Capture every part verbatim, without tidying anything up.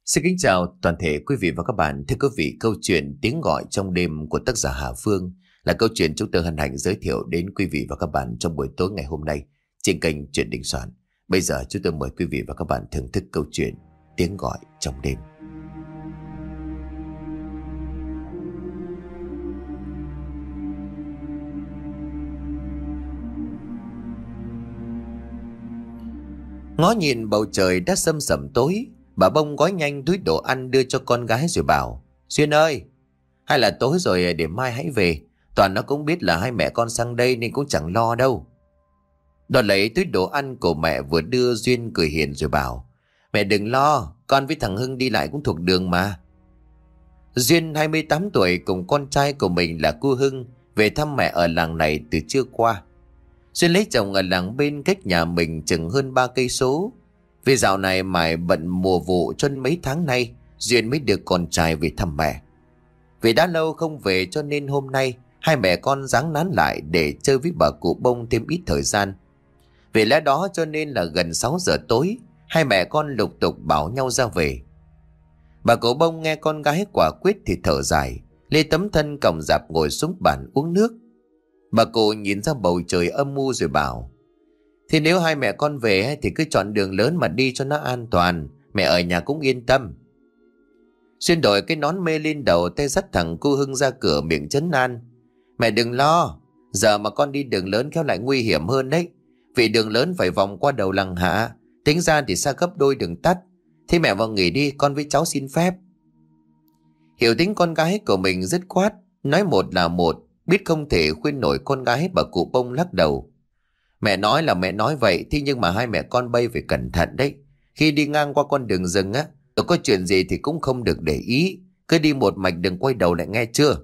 Xin kính chào toàn thể quý vị và các bạn. Thưa quý vị, câu chuyện Tiếng gọi trong đêm của tác giả Hà Phương là câu chuyện chúng tôi hân hạnh giới thiệu đến quý vị và các bạn trong buổi tối ngày hôm nay trên kênh Chuyện Đình Soạn. Bây giờ chúng tôi mời quý vị và các bạn thưởng thức câu chuyện Tiếng gọi trong đêm. Ngó nhìn bầu trời đã sâm sẩm tối, bà Bông gói nhanh túi đồ ăn đưa cho con gái rồi bảo: Xuyên ơi, hay là tối rồi để mai hãy về. Toàn nó cũng biết là hai mẹ con sang đây nên cũng chẳng lo đâu. Đón lấy túi đồ ăn của mẹ vừa đưa, Duyên cười hiền rồi bảo: Mẹ đừng lo, con với thằng Hưng đi lại cũng thuộc đường mà. Duyên hai mươi tám tuổi cùng con trai của mình là cô Hưng về thăm mẹ ở làng này từ trưa qua. Duyên lấy chồng ở làng bên cách nhà mình chừng hơn ba cây số. Vì dạo này mải bận mùa vụ cho nên mấy tháng nay Duyên mới được con trai về thăm mẹ. Vì đã lâu không về cho nên hôm nay hai mẹ con ráng nán lại để chơi với bà cụ Bông thêm ít thời gian. Vì lẽ đó cho nên là gần sáu giờ tối hai mẹ con lục tục bảo nhau ra về. Bà cụ Bông nghe con gái quả quyết thì thở dài, lê tấm thân còng rạp ngồi xuống bàn uống nước. Bà cụ nhìn ra bầu trời âm u rồi bảo: Thì nếu hai mẹ con về thì cứ chọn đường lớn mà đi cho nó an toàn. Mẹ ở nhà cũng yên tâm. Xuyên đổi cái nón mê lên đầu, tay dắt thằng cô Hưng ra cửa miệng trấn an: Mẹ đừng lo, giờ mà con đi đường lớn khéo lại nguy hiểm hơn đấy. Vì đường lớn phải vòng qua đầu làng hạ, tính ra thì xa gấp đôi đường tắt. Thế mẹ vào nghỉ đi, con với cháu xin phép. Hiểu tính con gái của mình dứt khoát, nói một là một. Biết không thể khuyên nổi con gái, bà cụ Bông lắc đầu: Mẹ nói là mẹ nói vậy, thế nhưng mà hai mẹ con bay phải cẩn thận đấy. Khi đi ngang qua con đường rừng á, có chuyện gì thì cũng không được để ý. Cứ đi một mạch đừng quay đầu lại, nghe chưa?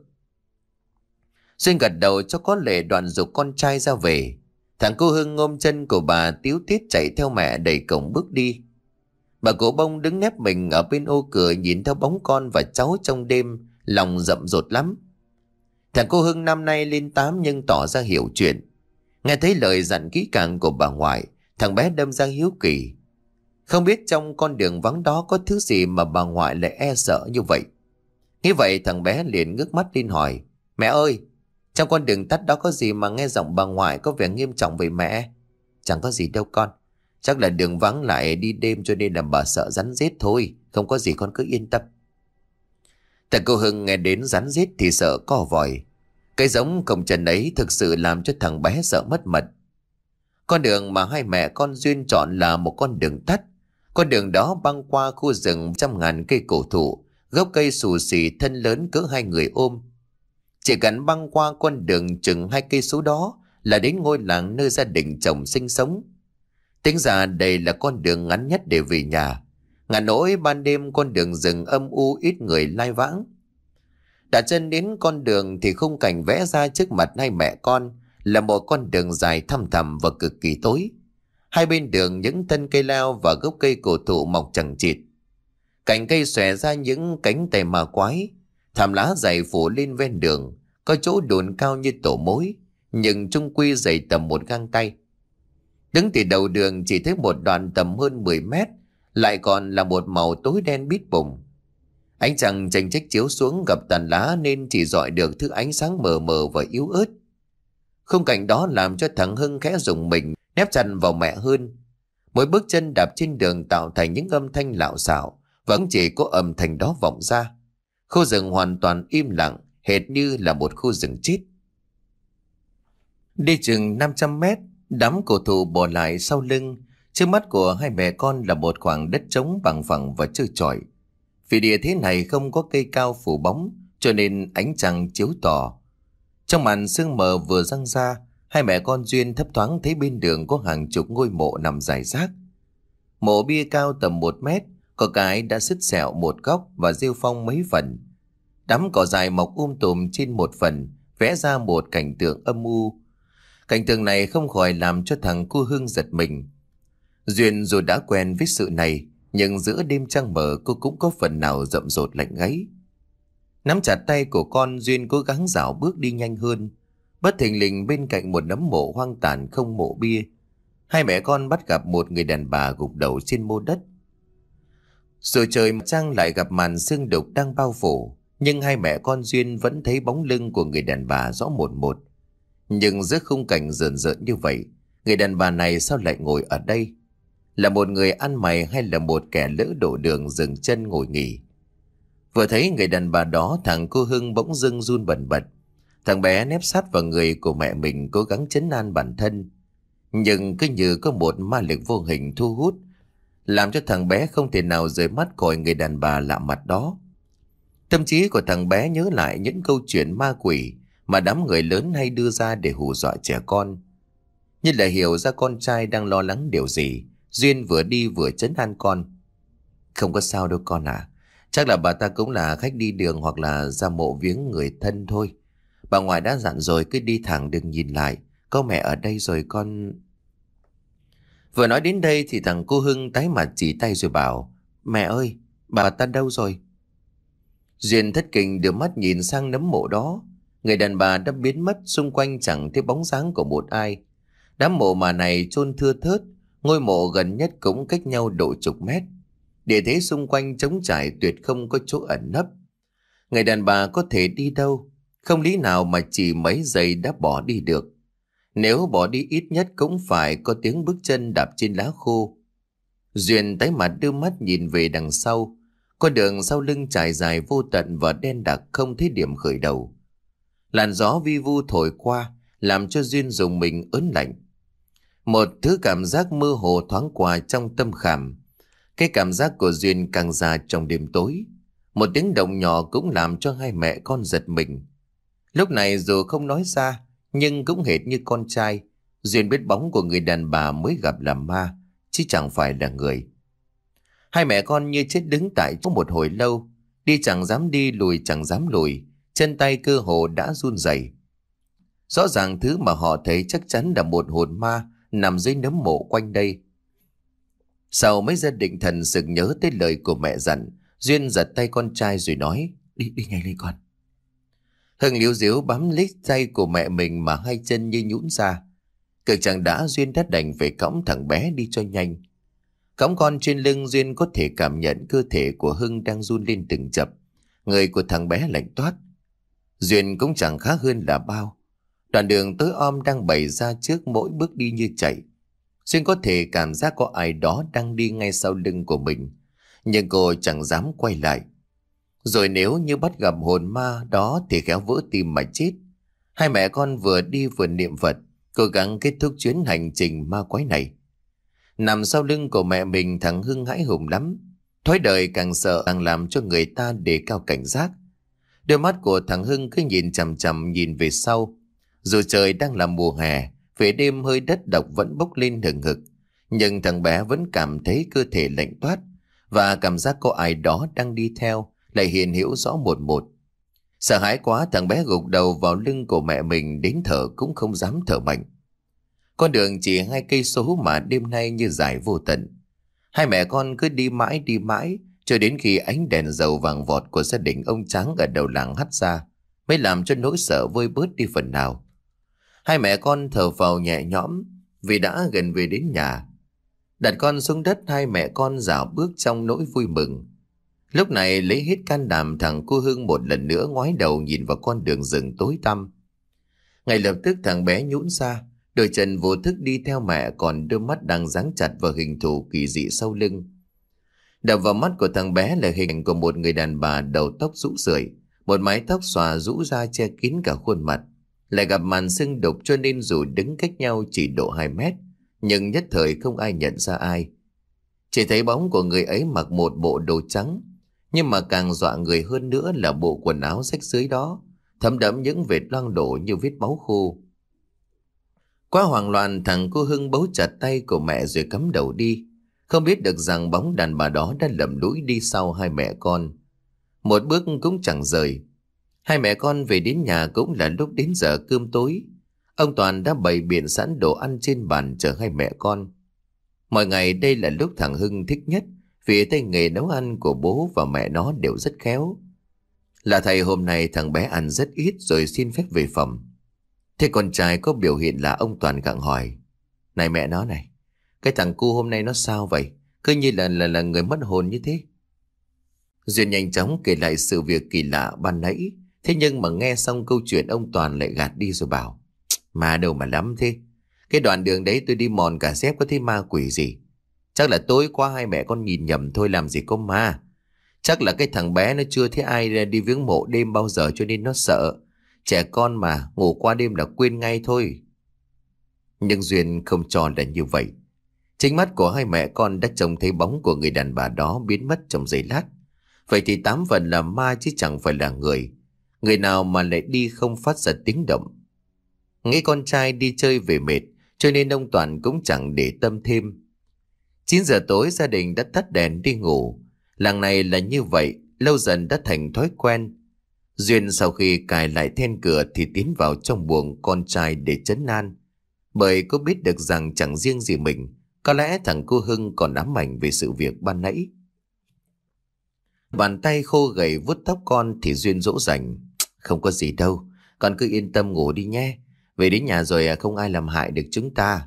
Duyên gật đầu cho có lệ, đoạn giục con trai ra về. Thằng cô Hưng ôm chân của bà tíu tít chạy theo mẹ đẩy cổng bước đi. Bà cụ Bông đứng nép mình ở bên ô cửa nhìn theo bóng con và cháu trong đêm, lòng rậm rột lắm. Thằng cô Hưng năm nay lên tám nhưng tỏ ra hiểu chuyện. Nghe thấy lời dặn kỹ càng của bà ngoại, thằng bé đâm ra hiếu kỳ. Không biết trong con đường vắng đó có thứ gì mà bà ngoại lại e sợ như vậy. Nghĩ vậy thằng bé liền ngước mắt lên hỏi: Mẹ ơi, trong con đường tắt đó có gì mà nghe giọng bà ngoại có vẻ nghiêm trọng vậy mẹ? Chẳng có gì đâu con. Chắc là đường vắng lại đi đêm cho nên là bà sợ rắn rết thôi. Không có gì, con cứ yên tâm. Thằng cô Hưng nghe đến rắn rết thì sợ co vòi. Cái giống cổng trần ấy thực sự làm cho thằng bé sợ mất mật. Con đường mà hai mẹ con Duyên chọn là một con đường tắt. Con đường đó băng qua khu rừng trăm ngàn cây cổ thụ, gốc cây xù xì thân lớn cỡ hai người ôm. Chỉ cần băng qua con đường chừng hai cây số đó là đến ngôi làng nơi gia đình chồng sinh sống. Tính ra đây là con đường ngắn nhất để về nhà. Ngả nỗi ban đêm con đường rừng âm u ít người lai vãng. Đặt chân đến con đường thì khung cảnh vẽ ra trước mặt hai mẹ con là một con đường dài thăm thẳm và cực kỳ tối. Hai bên đường những thân cây lao và gốc cây cổ thụ mọc chằng chịt. Cành cây xòe ra những cánh tay ma quái. Thảm lá dày phủ lên ven đường, có chỗ đồn cao như tổ mối, nhưng chung quy dày tầm một gang tay. Đứng từ đầu đường chỉ thấy một đoạn tầm hơn mười mét, lại còn là một màu tối đen bít bùng. Ánh trăng chênh chếch chiếu xuống gặp tàn lá nên chỉ rọi được thứ ánh sáng mờ mờ và yếu ớt. Khung cảnh đó làm cho thằng Hưng khẽ rùng mình, nép chặt vào mẹ hơn. Mỗi bước chân đạp trên đường tạo thành những âm thanh lạo xạo, vẫn chỉ có âm thanh đó vọng ra. Khu rừng hoàn toàn im lặng, hệt như là một khu rừng chết. Đi chừng năm trăm mét, đám cổ thụ bỏ lại sau lưng. Trước mắt của hai mẹ con là một khoảng đất trống bằng phẳng và trơ trọi. Vì địa thế này không có cây cao phủ bóng, cho nên ánh trăng chiếu tỏ. Trong màn sương mờ vừa răng ra, hai mẹ con Duyên thấp thoáng thấy bên đường có hàng chục ngôi mộ nằm rải rác. Mộ bia cao tầm một mét, có cái đã sứt sẹo một góc và rêu phong mấy phần. Đám cỏ dài mọc um tùm trên một phần, vẽ ra một cảnh tượng âm u. Cảnh tượng này không khỏi làm cho thằng cô Hưng giật mình. Duyên dù đã quen với sự này, nhưng giữa đêm trăng mờ cô cũng có phần nào rậm rột lạnh gáy. Nắm chặt tay của con, Duyên cố gắng dạo bước đi nhanh hơn. Bất thình lình bên cạnh một nấm mộ hoang tàn không mộ bia, hai mẹ con bắt gặp một người đàn bà gục đầu trên mô đất. Rồi trời trăng lại gặp màn sương đục đang bao phủ, nhưng hai mẹ con Duyên vẫn thấy bóng lưng của người đàn bà rõ một một. Nhưng giữa khung cảnh rợn rợn như vậy, người đàn bà này sao lại ngồi ở đây? Là một người ăn mày hay là một kẻ lỡ đổ đường dừng chân ngồi nghỉ? Vừa thấy người đàn bà đó, thằng cô Hưng bỗng dưng run bần bật. Thằng bé nép sát vào người của mẹ mình, cố gắng trấn an bản thân. Nhưng cứ như có một ma lực vô hình thu hút, làm cho thằng bé không thể nào rời mắt khỏi người đàn bà lạ mặt đó. Tâm trí của thằng bé nhớ lại những câu chuyện ma quỷ mà đám người lớn hay đưa ra để hù dọa trẻ con. Như là hiểu ra con trai đang lo lắng điều gì, Duyên vừa đi vừa trấn an con. Không có sao đâu con à, chắc là bà ta cũng là khách đi đường hoặc là ra mộ viếng người thân thôi. Bà ngoại đã dặn rồi, cứ đi thẳng đừng nhìn lại, có mẹ ở đây rồi con. Vừa nói đến đây thì thằng cô Hưng tái mặt chỉ tay rồi bảo, mẹ ơi, bà ta đâu rồi? Duyên thất kinh đưa mắt nhìn sang nấm mộ đó. Người đàn bà đã biến mất, xung quanh chẳng thấy bóng dáng của một ai. Đám mộ mà này chôn thưa thớt, ngôi mộ gần nhất cũng cách nhau độ chục mét. Địa thế xung quanh trống trải, tuyệt không có chỗ ẩn nấp. Người đàn bà có thể đi đâu? Không lý nào mà chỉ mấy giây đã bỏ đi được. Nếu bỏ đi ít nhất cũng phải có tiếng bước chân đạp trên lá khô. Duyên tái mặt đưa mắt nhìn về đằng sau. Con đường sau lưng trải dài vô tận và đen đặc, không thấy điểm khởi đầu. Làn gió vi vu thổi qua, làm cho Duyên dùng mình ớn lạnh. Một thứ cảm giác mơ hồ thoáng qua trong tâm khảm. Cái cảm giác của Duyên càng già trong đêm tối. Một tiếng động nhỏ cũng làm cho hai mẹ con giật mình. Lúc này dù không nói ra, nhưng cũng hệt như con trai, Duyên biết bóng của người đàn bà mới gặp là ma, chứ chẳng phải là người. Hai mẹ con như chết đứng tại chỗ một hồi lâu, đi chẳng dám đi, lùi chẳng dám lùi, chân tay cơ hồ đã run rẩy. Rõ ràng thứ mà họ thấy chắc chắn là một hồn ma nằm dưới nấm mộ quanh đây. Sau mấy giây định thần sực nhớ tới lời của mẹ dặn, Duyên giật tay con trai rồi nói, đi đi ngay lên con. Hưng liếu díu bám lấy tay của mẹ mình mà hai chân như nhũn ra. Cực chẳng đã, Duyên đã đành phải cõng thằng bé đi cho nhanh. Cõng con trên lưng, Duyên có thể cảm nhận cơ thể của Hưng đang run lên từng chập. Người của thằng bé lạnh toát. Duyên cũng chẳng khác hơn là bao. Đoạn đường tối om đang bày ra trước, mỗi bước đi như chạy. Duyên có thể cảm giác có ai đó đang đi ngay sau lưng của mình, nhưng cô chẳng dám quay lại. Rồi nếu như bắt gặp hồn ma đó thì khéo vỡ tim mà chết. Hai mẹ con vừa đi vừa niệm Phật, cố gắng kết thúc chuyến hành trình ma quái này. Nằm sau lưng của mẹ mình, thằng Hưng hãi hùng lắm. Thói đời càng sợ càng làm cho người ta đề cao cảnh giác. Đôi mắt của thằng Hưng cứ nhìn chằm chằm nhìn về sau. Dù trời đang là mùa hè, về đêm hơi đất độc vẫn bốc lên hừng hực, nhưng thằng bé vẫn cảm thấy cơ thể lạnh toát, và cảm giác có ai đó đang đi theo lại hiện hữu rõ một một. Sợ hãi quá, thằng bé gục đầu vào lưng của mẹ mình, đến thở cũng không dám thở mạnh. Con đường chỉ hai cây số mà đêm nay như dài vô tận. Hai mẹ con cứ đi mãi đi mãi, cho đến khi ánh đèn dầu vàng vọt của gia đình ông Tráng ở đầu làng hắt ra, mới làm cho nỗi sợ vơi bớt đi phần nào. Hai mẹ con thở phào nhẹ nhõm vì đã gần về đến nhà. Đặt con xuống đất, hai mẹ con dạo bước trong nỗi vui mừng. Lúc này lấy hết can đảm, thằng cô Hưng một lần nữa ngoái đầu nhìn vào con đường rừng tối tăm. Ngay lập tức thằng bé nhũn ra, đôi chân vô thức đi theo mẹ, còn đôi mắt đang dán chặt vào hình thù kỳ dị sau lưng. Đập vào mắt của thằng bé là hình ảnh của một người đàn bà đầu tóc rũ rượi, một mái tóc xòa rũ ra che kín cả khuôn mặt. Lại gặp màn sương đục, cho nên dù đứng cách nhau chỉ độ hai mét, nhưng nhất thời không ai nhận ra ai. Chỉ thấy bóng của người ấy mặc một bộ đồ trắng, nhưng mà càng dọa người hơn nữa là bộ quần áo rách rưới đó, thấm đẫm những vệt loang lổ như vết máu khô. Quá hoảng loạn, thằng cô Hưng bấu chặt tay của mẹ rồi cắm đầu đi, không biết được rằng bóng đàn bà đó đã lầm lũi đi sau hai mẹ con, một bước cũng chẳng rời. Hai mẹ con về đến nhà cũng là lúc đến giờ cơm tối. Ông Toàn đã bày biện sẵn đồ ăn trên bàn chờ hai mẹ con. Mọi ngày đây là lúc thằng Hưng thích nhất, vì tay nghề nấu ăn của bố và mẹ nó đều rất khéo. Là thầy hôm nay thằng bé ăn rất ít rồi xin phép về phòng. Thế con trai có biểu hiện là ông Toàn gặng hỏi, này mẹ nó này, cái thằng cu hôm nay nó sao vậy? Cứ như là là, là người mất hồn như thế. Duyên nhanh chóng kể lại sự việc kỳ lạ ban nãy. Thế nhưng mà nghe xong câu chuyện ông Toàn lại gạt đi rồi bảo: Mà đâu mà lắm thế. Cái đoạn đường đấy tôi đi mòn cả dép có thấy ma quỷ gì. Chắc là tối qua hai mẹ con nhìn nhầm thôi, làm gì có ma. Chắc là cái thằng bé nó chưa thấy ai đi viếng mộ đêm bao giờ cho nên nó sợ. Trẻ con mà, ngủ qua đêm là quên ngay thôi. Nhưng Duyên không cho là như vậy. Chính mắt của hai mẹ con đã trông thấy bóng của người đàn bà đó biến mất trong giây lát. Vậy thì tám phần là ma chứ chẳng phải là người. Người nào mà lại đi không phát ra tiếng động. Nghĩ con trai đi chơi về mệt, cho nên ông Toàn cũng chẳng để tâm thêm. Chín giờ tối gia đình đã tắt đèn đi ngủ. Làng này là như vậy, lâu dần đã thành thói quen. Duyên sau khi cài lại then cửa thì tiến vào trong buồng con trai để trấn an. Bởi cô biết được rằng chẳng riêng gì mình, có lẽ thằng cô Hưng còn ám ảnh về sự việc ban nãy. Bàn tay khô gầy vuốt tóc con thì Duyên dỗ dành: Không có gì đâu, con cứ yên tâm ngủ đi nhé. Về đến nhà rồi không ai làm hại được chúng ta.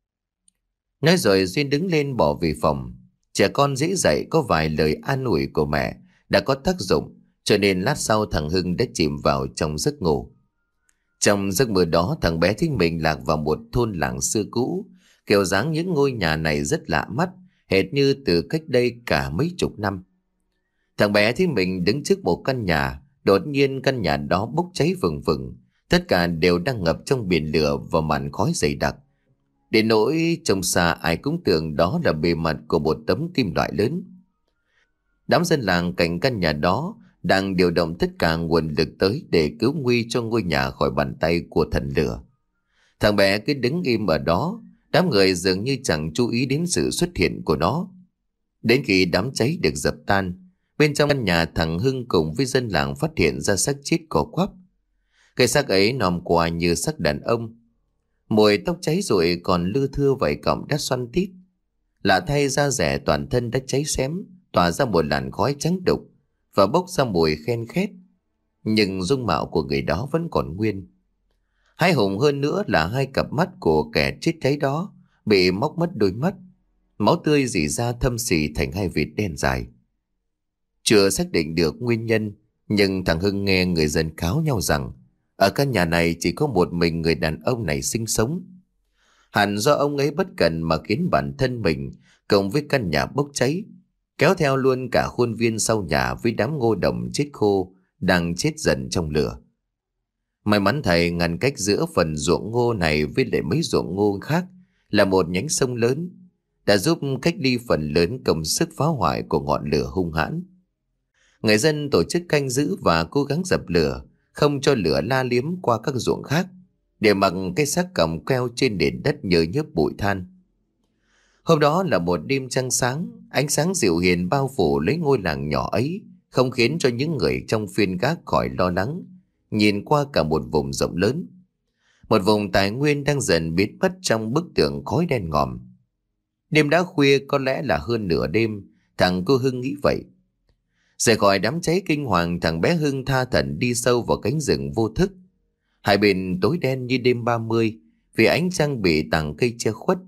Nói rồi Duyên đứng lên bỏ về phòng. Trẻ con dễ dạy, có vài lời an ủi của mẹ đã có tác dụng, cho nên lát sau thằng Hưng đã chìm vào trong giấc ngủ. Trong giấc mơ đó, thằng bé thấy mình lạc vào một thôn làng xưa cũ. Kiểu dáng những ngôi nhà này rất lạ mắt, hệt như từ cách đây cả mấy chục năm. Thằng bé thấy mình đứng trước một căn nhà. Đột nhiên căn nhà đó bốc cháy vừng vừng. Tất cả đều đang ngập trong biển lửa và màn khói dày đặc. Đến nỗi trông xa ai cũng tưởng đó là bề mặt của một tấm kim loại lớn. Đám dân làng cạnh căn nhà đó đang điều động tất cả nguồn lực tới để cứu nguy cho ngôi nhà khỏi bàn tay của thần lửa. Thằng bé cứ đứng im ở đó, đám người dường như chẳng chú ý đến sự xuất hiện của nó. Đến khi đám cháy được dập tan, bên trong căn nhà thằng Hưng cùng với dân làng phát hiện ra xác chết co quắp. Cái xác ấy nòm qua như xác đàn ông. Mùi tóc cháy rồi còn lưa thưa vảy cọng đã xoăn tít. Lạ thay, da rẻ toàn thân đã cháy xém, tỏa ra một làn khói trắng đục và bốc ra mùi khen khét. Nhưng dung mạo của người đó vẫn còn nguyên. Hãi hùng hơn nữa là hai cặp mắt của kẻ chết cháy đó bị móc mất đôi mắt. Máu tươi rỉ ra thâm xì thành hai vệt đen dài. Chưa xác định được nguyên nhân, nhưng thằng Hưng nghe người dân cáo nhau rằng ở căn nhà này chỉ có một mình người đàn ông này sinh sống. Hẳn do ông ấy bất cẩn mà khiến bản thân mình cộng với căn nhà bốc cháy, kéo theo luôn cả khuôn viên sau nhà với đám ngô đồng chết khô đang chết dần trong lửa. May mắn thầy ngăn cách giữa phần ruộng ngô này với lại mấy ruộng ngô khác là một nhánh sông lớn, đã giúp cách ly phần lớn công sức phá hoại của ngọn lửa hung hãn. Người dân tổ chức canh giữ và cố gắng dập lửa, không cho lửa la liếm qua các ruộng khác, để mặc cái xác còng queo trên nền đất nhờ nhớp bụi than. Hôm đó là một đêm trăng sáng, ánh sáng dịu hiền bao phủ lấy ngôi làng nhỏ ấy, không khiến cho những người trong phiên gác khỏi lo lắng, nhìn qua cả một vùng rộng lớn. Một vùng tài nguyên đang dần biến mất trong bức tường khói đen ngòm. Đêm đã khuya, có lẽ là hơn nửa đêm, thằng cô Hưng nghĩ vậy. Rời khỏi đám cháy kinh hoàng, thằng bé Hưng tha thẩn đi sâu vào cánh rừng vô thức. Hai bên tối đen như đêm ba mươi, vì ánh trăng bị tảng cây che khuất.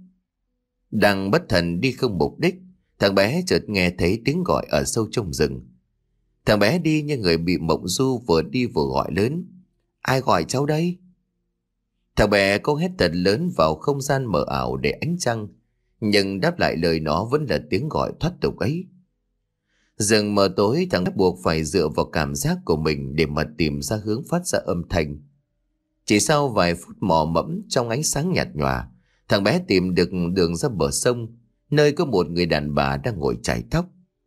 Đang bất thần đi không mục đích, thằng bé chợt nghe thấy tiếng gọi ở sâu trong rừng. Thằng bé đi như người bị mộng du, vừa đi vừa gọi lớn: Ai gọi cháu đây? Thằng bé cố hét thật lớn vào không gian mờ ảo để ánh trăng, nhưng đáp lại lời nó vẫn là tiếng gọi thoát tục ấy. Rừng mờ tối, thằng bé buộc phải dựa vào cảm giác của mình để mà tìm ra hướng phát ra âm thanh. Chỉ sau vài phút mò mẫm trong ánh sáng nhạt nhòa, thằng bé tìm được đường ra bờ sông, nơi có một người đàn bà đang ngồi chải tóc.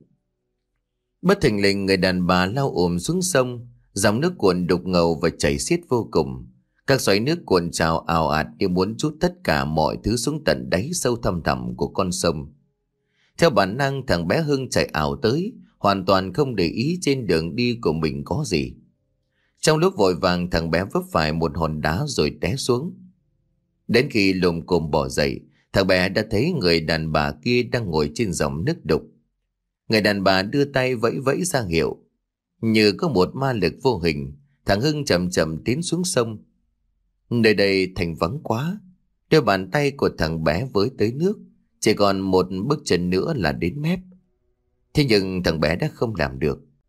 Bất thình lình, người đàn bà lao ồm xuống sông, dòng nước cuồn đục ngầu và chảy xiết vô cùng. Các xoáy nước cuồn trào ào ạt như muốn trút tất cả mọi thứ xuống tận đáy sâu thăm thẳm của con sông. Theo bản năng, thằng bé Hưng chạy ảo tới, hoàn toàn không để ý trên đường đi của mình có gì. Trong lúc vội vàng, thằng bé vấp phải một hòn đá rồi té xuống. Đến khi lồm cồm bò dậy, thằng bé đã thấy người đàn bà kia đang ngồi trên dòng nước đục. Người đàn bà đưa tay vẫy vẫy ra hiệu. Như có một ma lực vô hình, thằng Hưng chậm chậm tiến xuống sông. Nơi đây thành vắng quá, đôi bàn tay của thằng bé với tới nước, chỉ còn một bước chân nữa là đến mép. Thế nhưng thằng bé đã không làm được.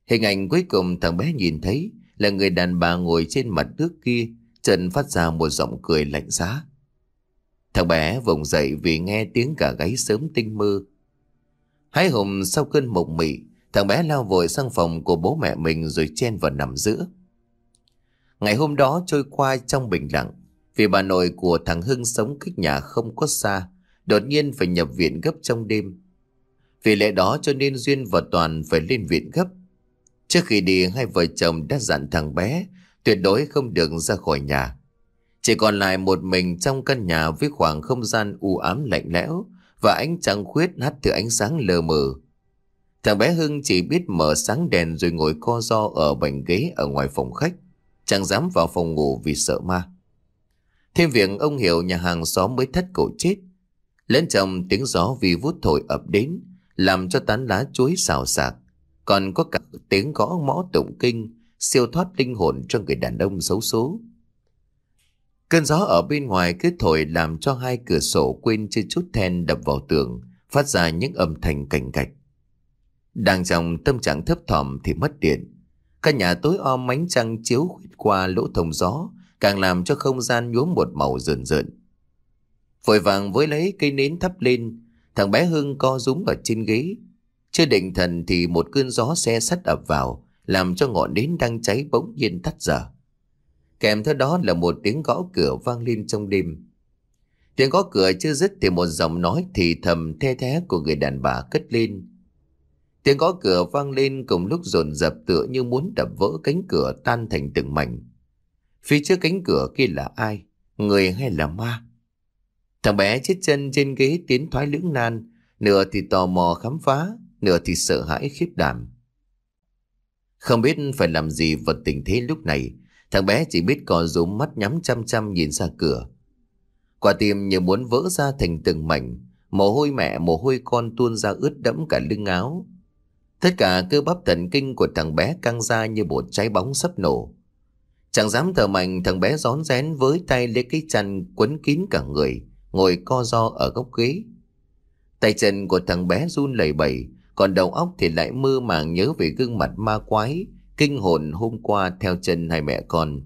Hình ảnh cuối cùng thằng bé nhìn thấy là người đàn bà ngồi trên mặt nước kia, chân phát ra một giọng cười lạnh giá. Thằng bé vùng dậy vì nghe tiếng gà gáy sớm tinh mơ. Hái hùng sau cơn mộng mị, thằng bé lao vội sang phòng của bố mẹ mình rồi chen vào nằm giữa. Ngày hôm đó trôi qua trong bình lặng, vì bà nội của thằng Hưng sống cách nhà không có xa, đột nhiên phải nhập viện gấp trong đêm. Vì lẽ đó cho nên Duyên và Toàn phải lên viện gấp. Trước khi đi, hai vợ chồng đã dặn thằng bé tuyệt đối không được ra khỏi nhà. Chỉ còn lại một mình trong căn nhà với khoảng không gian u ám lạnh lẽo và ánh trăng khuyết hắt từ ánh sáng lờ mờ. Thằng bé Hưng chỉ biết mở sáng đèn rồi ngồi co ro ở bành ghế ở ngoài phòng khách, chẳng dám vào phòng ngủ vì sợ ma. Thêm việc ông Hiểu nhà hàng xóm mới thất cổ chết, lẫn trong tiếng gió vi vút thổi ập đến làm cho tán lá chuối xào xạc, còn có cả tiếng gõ mõ tụng kinh siêu thoát linh hồn cho người đàn ông xấu số. Cơn gió ở bên ngoài cứ thổi làm cho hai cửa sổ quên chưa chút then đập vào tường, phát ra những âm thanh cành cạch. Đang trong tâm trạng thấp thỏm thì mất điện. Căn nhà tối om, ánh trăng chiếu khuyết qua lỗ thông gió càng làm cho không gian nhuốm một màu rợn rợn. Vội vàng với lấy cây nến thắp lên, thằng bé Hưng co rúm ở trên ghế. Chưa định thần thì một cơn gió xe sắt ập vào, làm cho ngọn nến đang cháy bỗng nhiên tắt dở. Kèm theo đó là một tiếng gõ cửa vang lên trong đêm. Tiếng gõ cửa chưa dứt thì một giọng nói thì thầm the thé của người đàn bà cất lên. Tiếng gõ cửa vang lên cùng lúc dồn dập tựa như muốn đập vỡ cánh cửa tan thành từng mảnh. Phía trước cánh cửa kia là ai? Người hay là ma? Thằng bé chết chân trên ghế tiến thoái lưỡng nan, nửa thì tò mò khám phá, nửa thì sợ hãi khiếp đảm. Không biết phải làm gì vào tình thế lúc này, thằng bé chỉ biết cò rúm mắt nhắm chăm chăm nhìn ra cửa. Quả tim như muốn vỡ ra thành từng mảnh, mồ hôi mẹ mồ hôi con tuôn ra ướt đẫm cả lưng áo. Tất cả cơ bắp thần kinh của thằng bé căng ra như một trái bóng sắp nổ. Chẳng dám thở mạnh, thằng bé rón rén với tay lấy cái chăn quấn kín cả người, ngồi co ro ở góc ghế. Tay chân của thằng bé run lẩy bẩy, còn đầu óc thì lại mơ màng nhớ về gương mặt ma quái kinh hồn hôm qua theo chân hai mẹ con.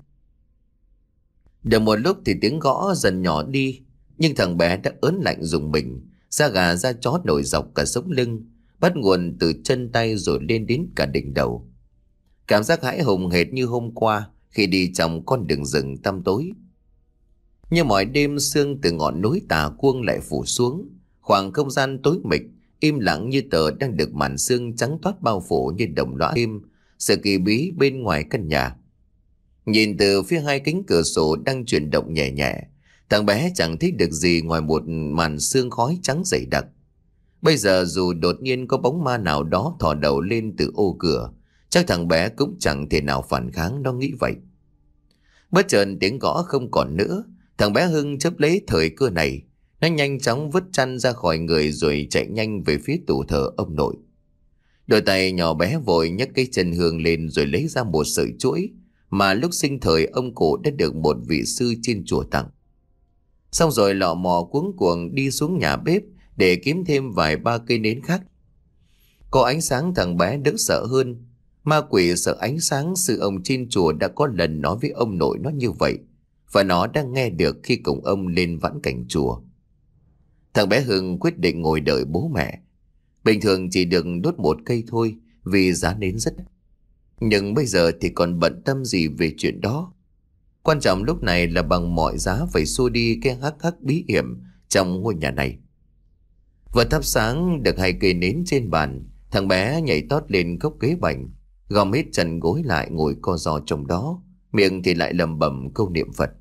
Được một lúc thì tiếng gõ dần nhỏ đi, nhưng thằng bé đã ớn lạnh rùng mình, da gà da chó nổi dọc cả sống lưng, bắt nguồn từ chân tay rồi lên đến cả đỉnh đầu. Cảm giác hãi hùng hệt như hôm qua khi đi trong con đường rừng tăm tối. Như mọi đêm, sương từ ngọn núi Tà Cuông lại phủ xuống, khoảng không gian tối mịch, im lặng như tờ đang được màn sương trắng toát bao phủ như đồng lõa đêm, sự kỳ bí bên ngoài căn nhà. Nhìn từ phía hai cánh cửa sổ đang chuyển động nhẹ nhẹ, thằng bé chẳng thấy được gì ngoài một màn sương khói trắng dày đặc. Bây giờ dù đột nhiên có bóng ma nào đó thò đầu lên từ ô cửa, chắc thằng bé cũng chẳng thể nào phản kháng, nó nghĩ vậy. Bất chợt tiếng gõ không còn nữa, thằng bé Hưng chấp lấy thời cơ này, nó nhanh chóng vứt chăn ra khỏi người rồi chạy nhanh về phía tủ thờ ông nội. Đôi tay nhỏ bé vội nhấc cái chân hương lên rồi lấy ra một sợi chuỗi mà lúc sinh thời ông cụ đã được một vị sư trên chùa tặng. Xong rồi lọ mò cuống cuồng đi xuống nhà bếp để kiếm thêm vài ba cây nến khác. Có ánh sáng thằng bé đỡ sợ hơn. Ma quỷ sợ ánh sáng, sư ông trên chùa đã có lần nói với ông nội nó như vậy, và nó đang nghe được khi cùng ông lên vãn cảnh chùa. Thằng bé Hưng quyết định ngồi đợi bố mẹ. Bình thường chỉ được đốt một cây thôi vì giá nến rất đắt. Nhưng bây giờ thì còn bận tâm gì về chuyện đó. Quan trọng lúc này là bằng mọi giá phải xua đi cái hắc hắc bí hiểm trong ngôi nhà này. Vừa thắp sáng được hai cây nến trên bàn, thằng bé nhảy tót lên góc ghế bành, gom hết chân gối lại ngồi co ro trong đó, miệng thì lại lầm bầm câu niệm Phật.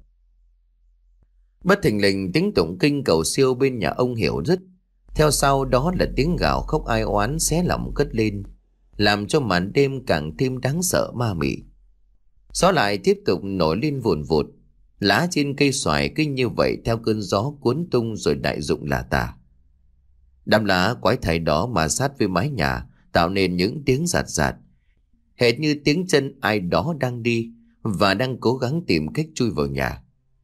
Bất thình lình tiếng tụng kinh cầu siêu bên nhà ông Hiểu dứt, theo sau đó là tiếng gào khóc ai oán xé lòng cất lên, làm cho màn đêm càng thêm đáng sợ ma mị. Gió lại tiếp tục nổi lên vùn vụt, lá trên cây xoài cứ như vậy theo cơn gió cuốn tung rồi đại rụng lả tả. Đám lá quái thai đó mà sát với mái nhà tạo nên những tiếng rạt rạt, hệt như tiếng chân ai đó đang đi và đang cố gắng tìm cách chui vào nhà.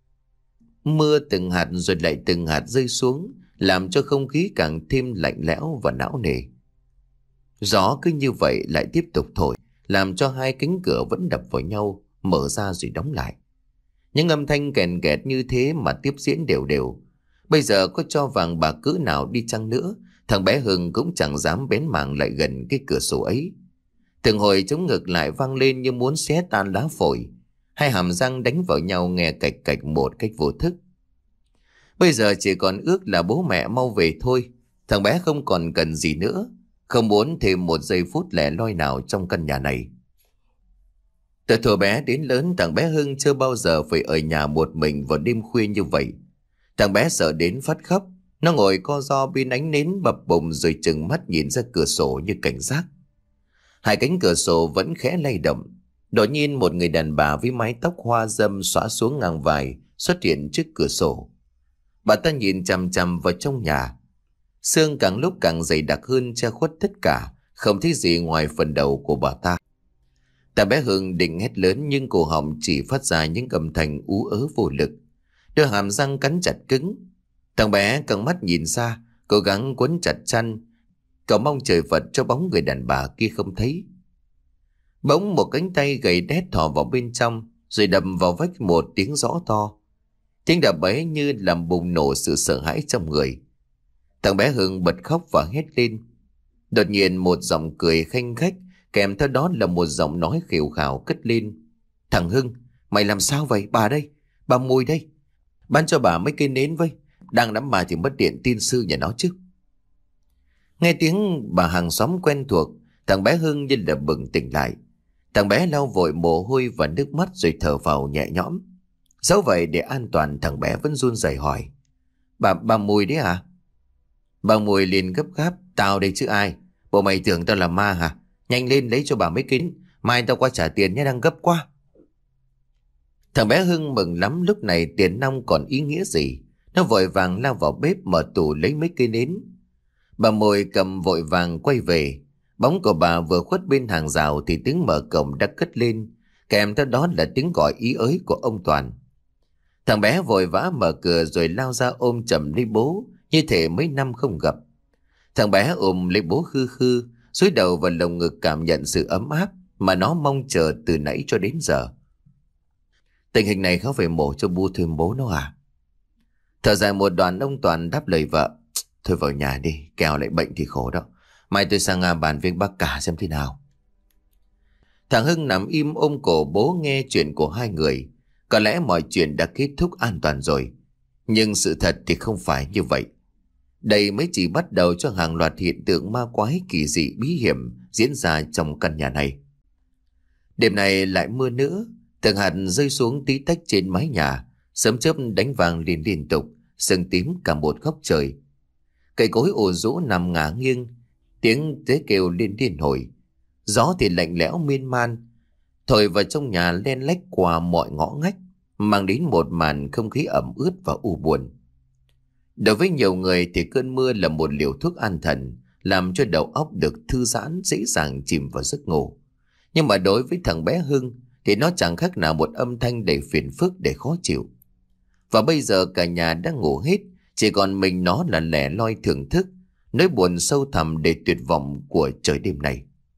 Mưa từng hạt rồi lại từng hạt rơi xuống, làm cho không khí càng thêm lạnh lẽo và não nề. Gió cứ như vậy lại tiếp tục thổi, làm cho hai cánh cửa vẫn đập vào nhau, mở ra rồi đóng lại. Những âm thanh kèn kẹt như thế mà tiếp diễn đều đều. Bây giờ có cho vàng bạc cỡ nào đi chăng nữa, thằng bé Hưng cũng chẳng dám bén mảng lại gần cái cửa sổ ấy. Từng hồi chống ngực lại vang lên như muốn xé tan lá phổi. Hai hàm răng đánh vào nhau nghe cạch cạch một cách vô thức. Bây giờ chỉ còn ước là bố mẹ mau về thôi. Thằng bé không còn cần gì nữa, không muốn thêm một giây phút lẻ loi nào trong căn nhà này. Từ thuở bé đến lớn, thằng bé Hưng chưa bao giờ phải ở nhà một mình vào đêm khuya như vậy. Thằng bé sợ đến phát khóc. Nó ngồi co ro bên ánh nến bập bùng rồi trừng mắt nhìn ra cửa sổ như cảnh giác. Hai cánh cửa sổ vẫn khẽ lay động. Đột nhiên một người đàn bà với mái tóc hoa râm xõa xuống ngang vai xuất hiện trước cửa sổ. Bà ta nhìn chằm chằm vào trong nhà. Sương càng lúc càng dày đặc hơn che khuất tất cả, không thấy gì ngoài phần đầu của bà ta. Thằng bé Hưng định hét lớn nhưng cổ họng chỉ phát ra những âm thanh ú ớ vô lực. Đôi hàm răng cắn chặt cứng. Thằng bé căng mắt nhìn ra, cố gắng quấn chặt chăn, cậu mong trời Phật cho bóng người đàn bà kia không thấy. Bỗng một cánh tay gầy đét thò vào bên trong, rồi đập vào vách một tiếng rõ to. Tiếng đập ấy như làm bùng nổ sự sợ hãi trong người. Thằng bé Hưng bật khóc và hét lên. Đột nhiên một giọng cười khanh khách, kèm theo đó là một giọng nói khều khào cất lên. Thằng Hưng, mày làm sao vậy? Bà đây, bà Mùi đây. Bán cho bà mấy cây nến với. Đang nắm bà thì mất điện tin sư nhà nó chứ. Nghe tiếng bà hàng xóm quen thuộc, thằng bé Hưng như là bừng tỉnh lại. Thằng bé lau vội mồ hôi và nước mắt rồi thở vào nhẹ nhõm. Dẫu vậy để an toàn, thằng bé vẫn run rẩy hỏi. Bà, bà Mùi đấy à? Bà Mùi liền gấp gáp. Tao đây chứ ai? Bộ mày tưởng tao là ma hả? Nhanh lên lấy cho bà mấy kính, mai tao qua trả tiền nhé, đang gấp quá. Thằng bé Hưng mừng lắm, lúc này tiền nong còn ý nghĩa gì. Nó vội vàng lao vào bếp mở tủ lấy mấy cây nến. Bà Mùi cầm vội vàng quay về. Bóng của bà vừa khuất bên hàng rào thì tiếng mở cổng đã cất lên, kèm theo đó là tiếng gọi ý ới của ông Toàn. Thằng bé vội vã mở cửa rồi lao ra ôm chầm lấy bố, như thể mấy năm không gặp. Thằng bé ôm lấy bố khư khư, dúi đầu vào lồng ngực cảm nhận sự ấm áp mà nó mong chờ từ nãy cho đến giờ. Tình hình này không phải mổ cho bu thêm bố nó à? Thở dài một đoạn, ông Toàn đáp lời vợ. Thôi vào nhà đi, kẻo lại bệnh thì khổ đó. Mai tôi sang à, bàn với bác cả xem thế nào. Thằng Hưng nằm im ôm cổ bố nghe chuyện của hai người. Có lẽ mọi chuyện đã kết thúc an toàn rồi. Nhưng sự thật thì không phải như vậy. Đây mới chỉ bắt đầu cho hàng loạt hiện tượng ma quái kỳ dị bí hiểm diễn ra trong căn nhà này. Đêm này lại mưa nữa. Từng hạt rơi xuống tí tách trên mái nhà. Sấm chớp đánh vàng liền liên tục, sương tím cả một góc trời. Cây cối ồ rũ nằm ngả nghiêng, tiếng tế kêu lên điên hồi. Gió thì lạnh lẽo miên man, thổi vào trong nhà len lách qua mọi ngõ ngách, mang đến một màn không khí ẩm ướt và u buồn. Đối với nhiều người thì cơn mưa là một liều thuốc an thần, làm cho đầu óc được thư giãn, dễ dàng chìm vào giấc ngủ. Nhưng mà đối với thằng bé Hưng thì nó chẳng khác nào một âm thanh đầy phiền phức để khó chịu. Và bây giờ cả nhà đã ngủ hết, chỉ còn mình nó là lẻ loi thưởng thức nỗi buồn sâu thẳm để tuyệt vọng của trời đêm này.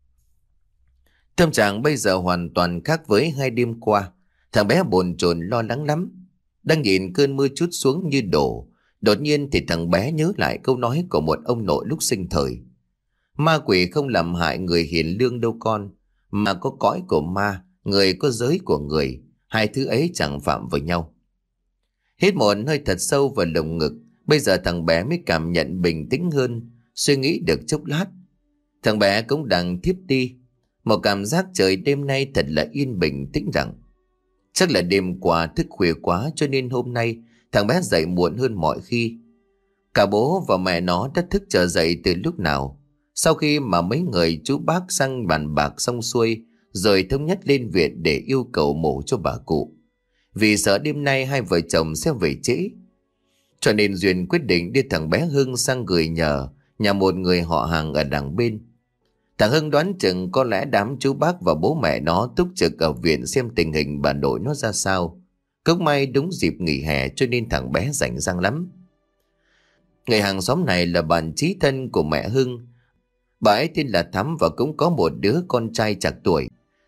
Tâm trạng bây giờ hoàn toàn khác với hai đêm qua. Thằng bé bồn chồn lo lắng lắm. Đang nhìn cơn mưa trút xuống như đổ, đột nhiên thì thằng bé nhớ lại câu nói của một ông nội lúc sinh thời. Ma quỷ không làm hại người hiền lương đâu con, mà có cõi của ma, người có giới của người, hai thứ ấy chẳng phạm với nhau. Hít một hơi thật sâu vào lồng ngực, bây giờ thằng bé mới cảm nhận bình tĩnh hơn, suy nghĩ được chốc lát. Thằng bé cũng đang thiếp đi, một cảm giác trời đêm nay thật là yên bình tĩnh lặng. Chắc là đêm qua thức khuya quá cho nên hôm nay thằng bé dậy muộn hơn mọi khi. Cả bố và mẹ nó đã thức trở dậy từ lúc nào. Sau khi mà mấy người chú bác sang bàn bạc xong xuôi, rồi thống nhất lên viện để yêu cầu mổ cho bà cụ. Vì sợ đêm nay hai vợ chồng sẽ về trễ, cho nên Duyên quyết định đưa thằng bé Hưng sang gửi nhờ nhà một người họ hàng ở đằng bên. Thằng Hưng đoán chừng có lẽ đám chú bác và bố mẹ nó túc trực ở viện xem tình hình bà nội nó ra sao. Cũng may đúng dịp nghỉ hè cho nên thằng bé rảnh rang lắm. Người hàng xóm này là bạn chí thân của mẹ Hưng. Bà ấy tên là Thắm và cũng có một đứa con trai trạc tuổi.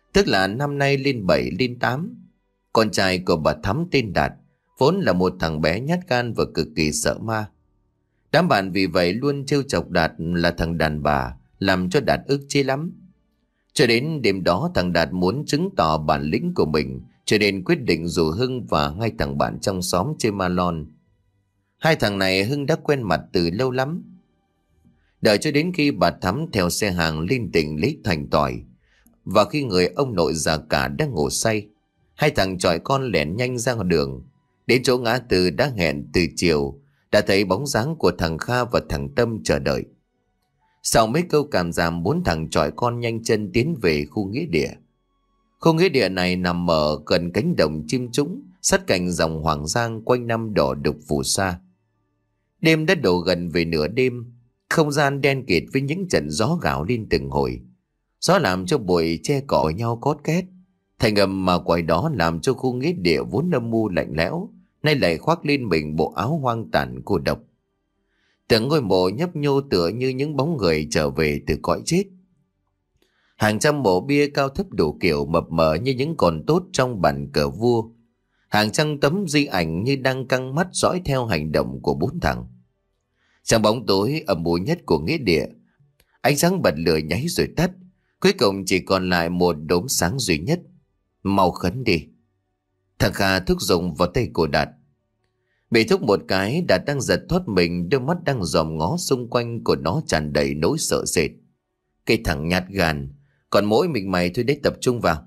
tức là năm nay lên bảy lên tám. Con trai của bà Thắm tên Đạt, vốn là một thằng bé nhát gan và cực kỳ sợ ma. Đám bạn vì vậy luôn trêu chọc Đạt là thằng đàn bà, làm cho Đạt ức chế lắm. Cho đến đêm đó, thằng Đạt muốn chứng tỏ bản lĩnh của mình, cho nên quyết định rủ Hưng và hai thằng bạn trong xóm chơi ma lon. Hai thằng này Hưng đã quen mặt từ lâu lắm. Đợi cho đến khi bà Thắm theo xe hàng lên tỉnh lấy thành tỏi, và khi người ông nội già cả đang ngủ say, hai thằng chọi con lẻn nhanh ra đường. Đến chỗ ngã tư đã hẹn từ chiều, đã thấy bóng dáng của thằng Kha và thằng Tâm chờ đợi. Sau mấy câu càm ràm, bốn thằng chọi con nhanh chân tiến về khu nghĩa địa. Khu nghĩa địa này nằm ở gần cánh đồng chim trũng, sát cạnh dòng Hoàng Giang quanh năm đỏ đục phù sa. Đêm đã đổ gần về nửa đêm, không gian đen kịt với những trận gió gào lên từng hồi. Gió làm cho bụi che cỏ nhau cót két. Thành âm mà quái đó làm cho khu nghĩa địa vốn âm mưu lạnh lẽo, nay lại khoác lên mình bộ áo hoang tàn cô độc. Từng ngôi mộ nhấp nhô tựa như những bóng người trở về từ cõi chết. Hàng trăm mộ bia cao thấp đủ kiểu mập mờ như những con tốt trong bàn cờ vua. Hàng trăm tấm di ảnh như đang căng mắt dõi theo hành động của bốn thằng. Trong bóng tối âm u nhất của nghĩa địa, ánh sáng bật lửa nháy rồi tắt. Cuối cùng chỉ còn lại một đốm sáng duy nhất. Mau khấn đi. Thằng Kha thúc giục vào tay của Đạt. Bị thúc một cái, Đạt đang giật thoát mình, đôi mắt đang dòm ngó xung quanh của nó tràn đầy nỗi sợ sệt. Cái thằng nhát gan, còn mỗi mình mày thôi đấy, tập trung vào.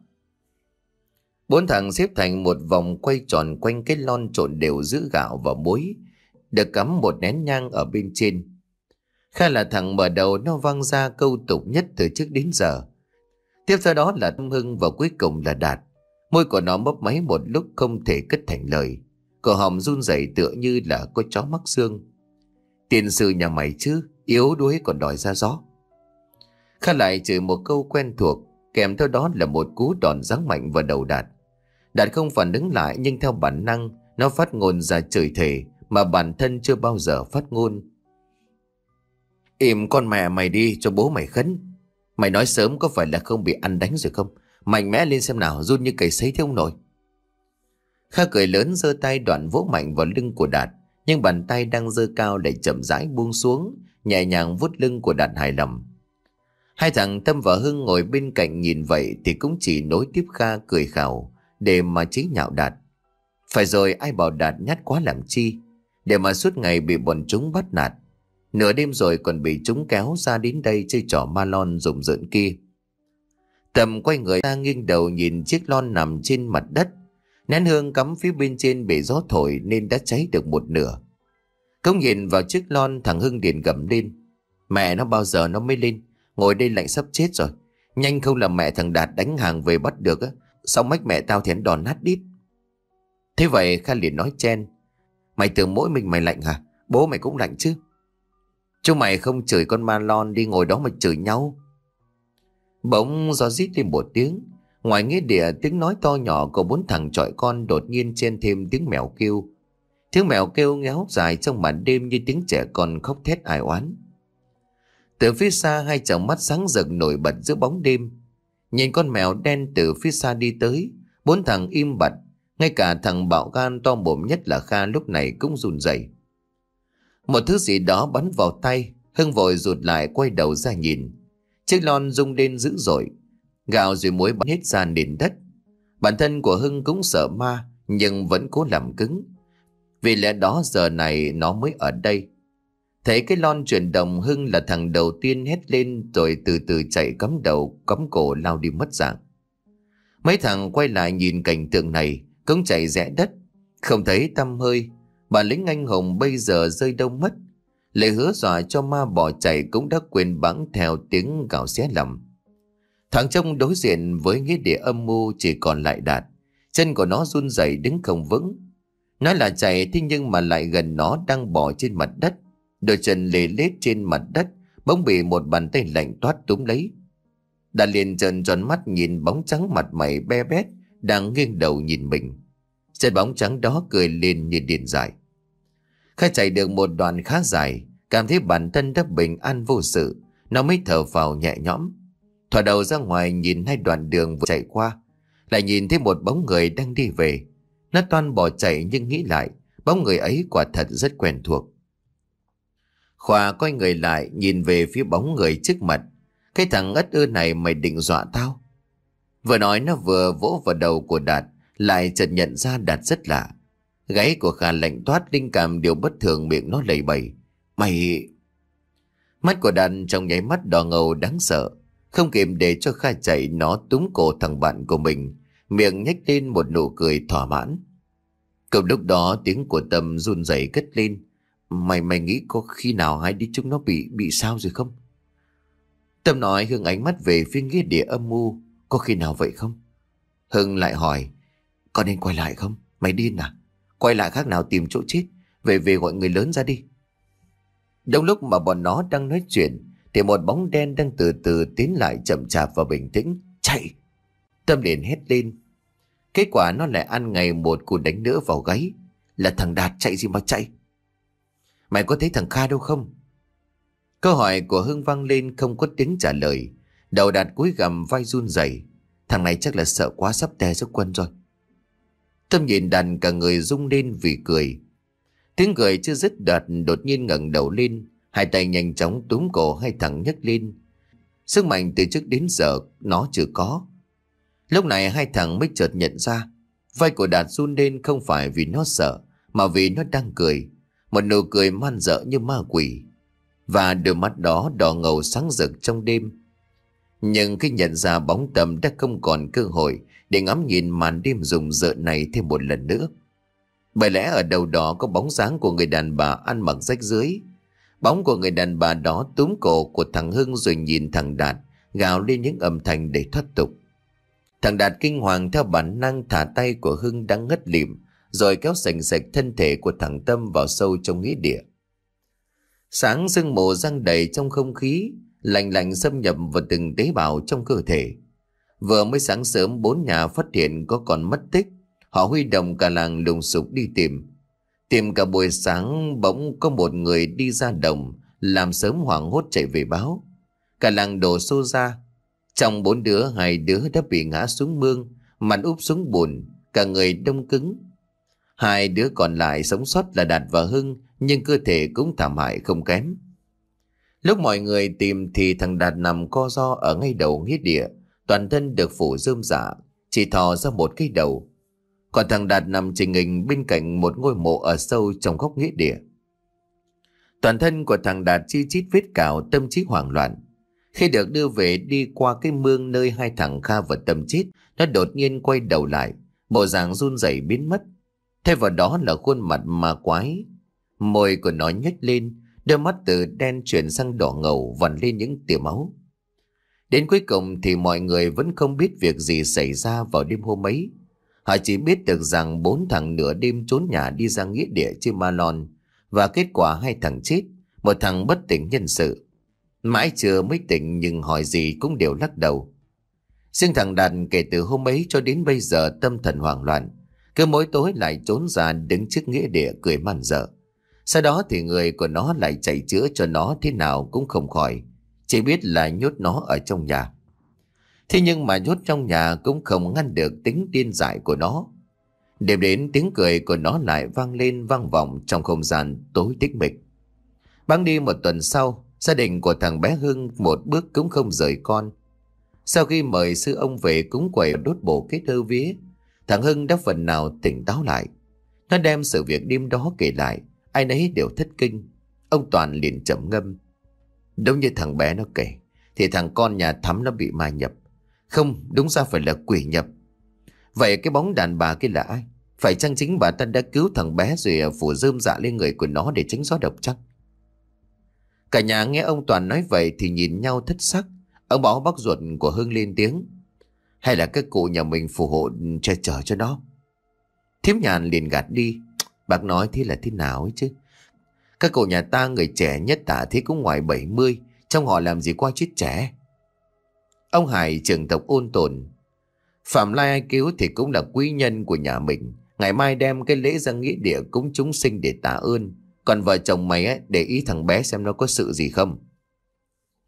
Bốn thằng xếp thành một vòng quay tròn quanh cái lon trộn đều giữ gạo và muối, được cắm một nén nhang ở bên trên. Kha là thằng mở đầu, nó vang ra câu tục nhất từ trước đến giờ. Tiếp sau đó là Tâm Hưng và cuối cùng là Đạt. Môi của nó mấp máy một lúc không thể cất thành lời. Cổ họng run rẩy tựa như là có chó mắc xương. Tiền sư nhà mày chứ, yếu đuối còn đòi ra gió. Kha lại chửi một câu quen thuộc, kèm theo đó là một cú đòn giáng mạnh vào đầu Đạt. Đạt không phản ứng lại, nhưng theo bản năng nó phát ngôn ra chửi thề mà bản thân chưa bao giờ phát ngôn. Im con mẹ mày đi, cho bố mày khấn. Mày nói sớm có phải là không bị ăn đánh rồi không? Mạnh mẽ lên xem nào, run như cầy sấy thế ông nội. Kha cười lớn, giơ tay đoạn vỗ mạnh vào lưng của Đạt, nhưng bàn tay đang giơ cao để chậm rãi buông xuống, nhẹ nhàng vuốt lưng của Đạt hài lòng. Hai thằng Tâm và Hưng ngồi bên cạnh nhìn vậy thì cũng chỉ nối tiếp Kha cười khảo để mà chế nhạo Đạt. Phải rồi, ai bảo Đạt nhát quá làm chi, để mà suốt ngày bị bọn chúng bắt nạt. Nửa đêm rồi còn bị chúng kéo ra đến đây chơi trò ma lon rùng rợn kia. Tâm quay người ra nghiêng đầu nhìn chiếc lon nằm trên mặt đất. Nén hương cắm phía bên trên bị gió thổi nên đã cháy được một nửa. Không nhìn vào chiếc lon, thằng Hưng liền gầm lên. Mẹ nó bao giờ nó mới lên, ngồi đây lạnh sắp chết rồi. Nhanh không là mẹ thằng Đạt đánh hàng về bắt được á, xong mách mẹ tao thiến đòn nát đít. Thế vậy Kha liền nói chen. Mày tưởng mỗi mình mày lạnh hả? Bố mày cũng lạnh chứ. Chúng mày không chửi con ma lon đi ngồi đó mà chửi nhau. Bỗng gió rít lên một tiếng. Ngoài nghĩa địa, tiếng nói to nhỏ của bốn thằng chọi con đột nhiên chen thêm tiếng mèo kêu. Tiếng mèo kêu ngéo dài trong màn đêm như tiếng trẻ con khóc thét ai oán. Từ phía xa, hai tròng mắt sáng rực nổi bật giữa bóng đêm. Nhìn con mèo đen từ phía xa đi tới, bốn thằng im bặt. Ngay cả thằng bạo gan to mồm nhất là Kha lúc này cũng run rẩy. Một thứ gì đó bắn vào tay. Hưng vội rụt lại quay đầu ra nhìn. Chiếc lon rung lên dữ dội, gạo rồi muối bắn hết ra nền đất. Bản thân của Hưng cũng sợ ma, nhưng vẫn cố làm cứng. Vì lẽ đó giờ này nó mới ở đây. Thấy cái lon chuyển động, Hưng là thằng đầu tiên hét lên, rồi từ từ chạy cắm đầu cắm cổ lao đi mất dạng. Mấy thằng quay lại nhìn cảnh tượng này cũng chạy rẽ đất, không thấy tăm hơi. Bản lĩnh anh hùng bây giờ rơi đâu mất. Lời hứa dọa cho ma bỏ chạy cũng đã quên bẵng theo tiếng gào xé lòng. Thằng trông đối diện với nghĩa địa âm mưu chỉ còn lại Đạt. Chân của nó run rẩy đứng không vững. Nói là chạy, thế nhưng mà lại gần nó đang bò trên mặt đất. Đôi chân lê lết trên mặt đất, bỗng bị một bàn tay lạnh toát túm lấy. Đạt liền trợn tròn mắt nhìn bóng trắng mặt mày be bét đang nghiêng đầu nhìn mình. Trên bóng trắng đó cười lên như điên dại. Khai chạy được một đoạn khá dài, cảm thấy bản thân đã bình an vô sự, nó mới thở phào nhẹ nhõm. Thò đầu ra ngoài nhìn hai đoạn đường vừa chạy qua, lại nhìn thấy một bóng người đang đi về. Nó toan bỏ chạy nhưng nghĩ lại, bóng người ấy quả thật rất quen thuộc. Khoa quay người lại nhìn về phía bóng người trước mặt. Cái thằng ất ơ này mày định dọa tao? Vừa nói nó vừa vỗ vào đầu của Đạt, lại chợt nhận ra Đạt rất lạ. Gáy của Kha lạnh toát, linh cảm điều bất thường, miệng nó lầy bầy. Mày... Mắt của Đạt trong nháy mắt đỏ ngầu đáng sợ. Không kịp để cho Kha chạy, nó túm cổ thằng bạn của mình, miệng nhếch lên một nụ cười thỏa mãn. Cùng lúc đó tiếng của Tâm run rẩy cất lên. Mày mày nghĩ có khi nào hai đứa chúng nó bị bị sao rồi không? Tâm nói hướng ánh mắt về phía nghĩa địa âm mưu. Có khi nào vậy không? Hưng lại hỏi, có nên quay lại không? Mày điên à? Quay lại khác nào tìm chỗ chết. Về về gọi người lớn ra đi. Trong lúc mà bọn nó đang nói chuyện thì một bóng đen đang từ từ tiến lại, chậm chạp và bình tĩnh. Chạy! Tâm liền hét lên. Kết quả nó lại ăn ngay một cú đánh nữa vào gáy. Là thằng Đạt, chạy gì mà chạy? Mày có thấy thằng Kha đâu không? Câu hỏi của Hưng vang lên không có tiếng trả lời. Đầu Đạt cúi gằm vai run rẩy. Thằng này chắc là sợ quá sắp té xuống quân rồi. Tâm nhìn Đạt cả người rung lên vì cười. Tiếng cười chưa dứt, Đạt đột nhiên ngẩng đầu lên, hai tay nhanh chóng túm cổ hai thằng nhấc lên. Sức mạnh từ trước đến giờ nó chưa có. Lúc này hai thằng mới chợt nhận ra vai của Đạt run lên không phải vì nó sợ, mà vì nó đang cười. Một nụ cười man dợ như ma quỷ. Và đôi mắt đó đỏ ngầu sáng rực trong đêm. Nhưng khi nhận ra bóng Tâm đã không còn cơ hội để ngắm nhìn màn đêm rùng rợn này thêm một lần nữa. Bởi lẽ ở đầu đó có bóng dáng của người đàn bà ăn mặc rách rưới. Bóng của người đàn bà đó túm cổ của thằng Hưng rồi nhìn thằng Đạt, gào lên những âm thanh để thoát tục. Thằng Đạt kinh hoàng theo bản năng thả tay của Hưng đang ngất lịm, rồi kéo sành sạch thân thể của thằng Tâm vào sâu trong nghĩa địa. Sáng sương mù giăng đầy trong không khí, lạnh lạnh xâm nhập vào từng tế bào trong cơ thể. Vừa mới sáng sớm, bốn nhà phát hiện có con mất tích. Họ huy động cả làng lùng sục đi tìm. Tìm cả buổi sáng, bỗng có một người đi ra đồng, làm sớm hoảng hốt chạy về báo. Cả làng đổ xô ra. Trong bốn đứa, hai đứa đã bị ngã xuống mương, mặt úp xuống bùn, cả người đông cứng. Hai đứa còn lại sống sót là Đạt và Hưng, nhưng cơ thể cũng thảm hại không kém. Lúc mọi người tìm thì thằng Đạt nằm co ro ở ngay đầu nghĩa địa, toàn thân được phủ rơm rạ, chỉ thò ra một cái đầu. Còn thằng Đạt nằm trình hình bên cạnh một ngôi mộ ở sâu trong góc nghĩa địa. Toàn thân của thằng Đạt chi chít vết cào, tâm trí hoảng loạn. Khi được đưa về đi qua cái mương nơi hai thằng Kha và Tâm chết, nó đột nhiên quay đầu lại, bộ dạng run rẩy biến mất. Thay vào đó là khuôn mặt ma quái. Môi của nó nhếch lên, đôi mắt từ đen chuyển sang đỏ ngầu, vằn lên những tia máu. Đến cuối cùng thì mọi người vẫn không biết việc gì xảy ra vào đêm hôm ấy. Họ chỉ biết được rằng bốn thằng nửa đêm trốn nhà đi ra nghĩa địa chơi ma lon, và kết quả hai thằng chết, một thằng bất tỉnh nhân sự. Mãi trưa mới tỉnh nhưng hỏi gì cũng đều lắc đầu. Riêng thằng Đạt kể từ hôm ấy cho đến bây giờ tâm thần hoảng loạn, cứ mỗi tối lại trốn ra đứng trước nghĩa địa cười man dợ. Sau đó thì người của nó lại chạy chữa cho nó thế nào cũng không khỏi, chỉ biết là nhốt nó ở trong nhà. Thế nhưng mà nhốt trong nhà cũng không ngăn được tính điên dại của nó. Đêm đến tiếng cười của nó lại vang lên vang vọng trong không gian tối tĩnh mịch. Bẵng đi một tuần sau, gia đình của thằng bé Hưng một bước cũng không rời con. Sau khi mời sư ông về cúng quẩy đốt bổ kết thơ vía, thằng Hưng đã phần nào tỉnh táo lại. Nó đem sự việc đêm đó kể lại, ai nấy đều thất kinh. Ông Toàn liền trầm ngâm. Đúng như thằng bé nó kể, thì thằng con nhà Thắm nó bị ma nhập. Không, đúng ra phải là quỷ nhập. Vậy cái bóng đàn bà kia là ai? Phải chăng chính bà ta đã cứu thằng bé rồi phủ rơm dạ lên người của nó để tránh gió độc chăng? Cả nhà nghe ông Toàn nói vậy thì nhìn nhau thất sắc. Ông bảo bác ruột của Hưng lên tiếng. Hay là cái cụ nhà mình phù hộ che chở cho nó? Thím Nhàn liền gạt đi. Bác nói thế là thế nào ấy chứ? Các cụ nhà ta người trẻ nhất tả thế cũng ngoài bảy mươi, trong họ làm gì qua chết trẻ. Ông Hải trưởng tộc ôn tồn. Phạm lai ai cứu thì cũng là quý nhân của nhà mình. Ngày mai đem cái lễ ra nghĩa địa cúng chúng sinh để tạ ơn. Còn vợ chồng mày ấy, để ý thằng bé xem nó có sự gì không.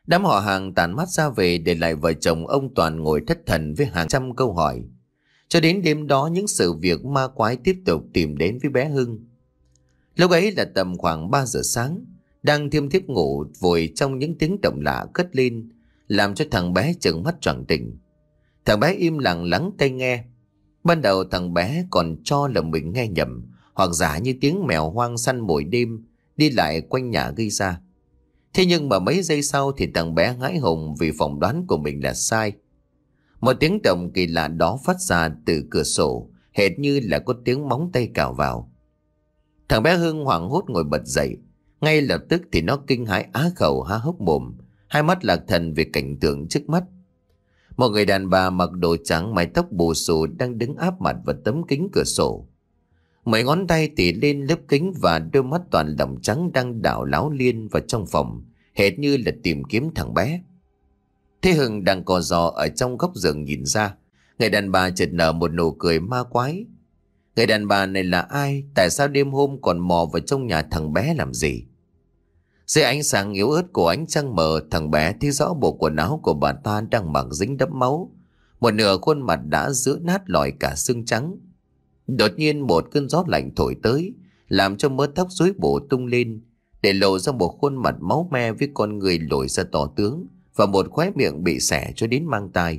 Đám họ hàng tản mát ra về, để lại vợ chồng ông Toàn ngồi thất thần với hàng trăm câu hỏi. Cho đến đêm đó, những sự việc ma quái tiếp tục tìm đến với bé Hưng. Lúc ấy là tầm khoảng ba giờ sáng, đang thiêm thiếp ngủ, vội trong những tiếng động lạ cất lên, làm cho thằng bé trợn mắt choàng tỉnh. Thằng bé im lặng lắng tai nghe. Ban đầu thằng bé còn cho là mình nghe nhầm, hoặc giả như tiếng mèo hoang săn mồi đêm đi lại quanh nhà gây ra. Thế nhưng mà mấy giây sau thì thằng bé hãi hùng vì phỏng đoán của mình là sai. Một tiếng động kỳ lạ đó phát ra từ cửa sổ, hệt như là có tiếng móng tay cào vào. Thằng bé Hưng hoảng hốt ngồi bật dậy. Ngay lập tức thì nó kinh hãi á khẩu há hốc mồm, hai mắt lạc thần về cảnh tượng trước mắt. Một người đàn bà mặc đồ trắng, mái tóc bù xù đang đứng áp mặt vào tấm kính cửa sổ. Mấy ngón tay tỉ lên lớp kính và đôi mắt toàn lòng trắng đang đảo láo liên vào trong phòng, hệt như là tìm kiếm thằng bé. Thế Hưng đang co giò ở trong góc giường nhìn ra, người đàn bà chợt nở một nụ cười ma quái. Người đàn bà này là ai? Tại sao đêm hôm còn mò vào trong nhà thằng bé làm gì? Dưới ánh sáng yếu ớt của ánh trăng mờ, thằng bé thấy rõ bộ quần áo của bà ta đang mặc dính đẫm máu. Một nửa khuôn mặt đã rữa nát lòi cả xương trắng. Đột nhiên một cơn gió lạnh thổi tới, làm cho mớ tóc rối bù tung lên, để lộ ra một khuôn mặt máu me với con người lồi ra to tướng và một khóe miệng bị xẻ cho đến mang tai.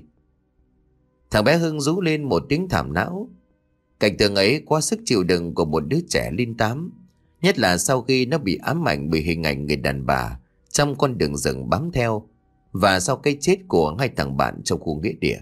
Thằng bé Hưng rú lên một tiếng thảm não. Cảnh tượng ấy quá sức chịu đựng của một đứa trẻ linh tám, nhất là sau khi nó bị ám ảnh bởi hình ảnh người đàn bà trong con đường rừng bám theo, và sau cái chết của hai thằng bạn trong khu nghĩa địa.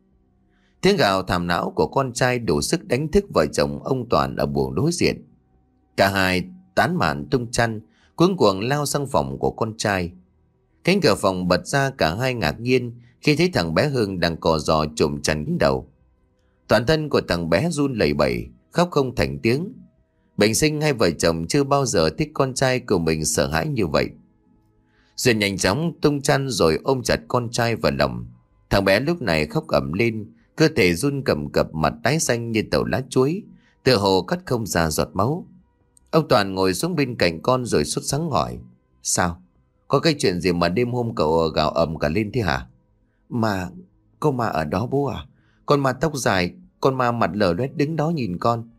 Tiếng gào thảm não của con trai đủ sức đánh thức vợ chồng ông Toàn ở buồng đối diện. Cả hai tán màn tung chăn, cuống cuồng lao sang phòng của con trai. Cánh cửa phòng bật ra, cả hai ngạc nhiên khi thấy thằng bé Hưng đang cò giò trùm chăn kín đầu. Toàn thân của thằng bé run lẩy bẩy, khóc không thành tiếng. Bình sinh hai vợ chồng chưa bao giờ thích con trai của mình sợ hãi như vậy. Duyên nhanh chóng tung chăn rồi ôm chặt con trai vào lòng. Thằng bé lúc này khóc ầm lên, cơ thể run cầm cập, mặt tái xanh như tàu lá chuối, tựa hồ cắt không ra giọt máu. Ông Toàn ngồi xuống bên cạnh con rồi sốt sắng hỏi: Sao? Có cái chuyện gì mà đêm hôm cậu gào ầm cả lên thế hả? Mà, có ma ở đó bố à? Con ma tóc dài, con ma mặt lở loét đứng đó nhìn con.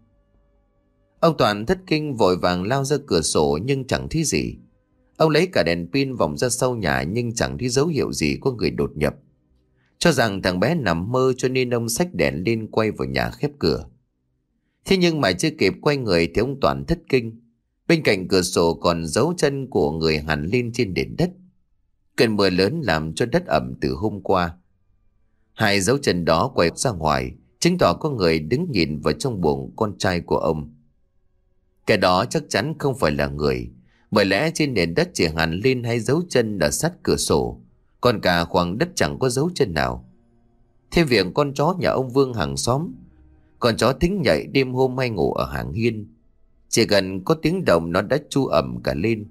Ông Toàn thất kinh vội vàng lao ra cửa sổ nhưng chẳng thấy gì. Ông lấy cả đèn pin vòng ra sau nhà nhưng chẳng thấy dấu hiệu gì có người đột nhập. Cho rằng thằng bé nằm mơ cho nên ông xách đèn lên quay vào nhà khép cửa. Thế nhưng mà chưa kịp quay người thì ông Toàn thất kinh. Bên cạnh cửa sổ còn dấu chân của người hằn lên trên nền đất. Cơn mưa lớn làm cho đất ẩm từ hôm qua. Hai dấu chân đó quay ra ngoài, chứng tỏ có người đứng nhìn vào trong buồng con trai của ông. Cái đó chắc chắn không phải là người, bởi lẽ trên nền đất chỉ hằn lên hai dấu chân ở sát cửa sổ, còn cả khoảng đất chẳng có dấu chân nào. Thêm việc con chó nhà ông Vương hàng xóm, con chó thính nhạy đêm hôm hay ngủ ở hàng hiên, chỉ cần có tiếng động nó đã chu ẩm cả lên.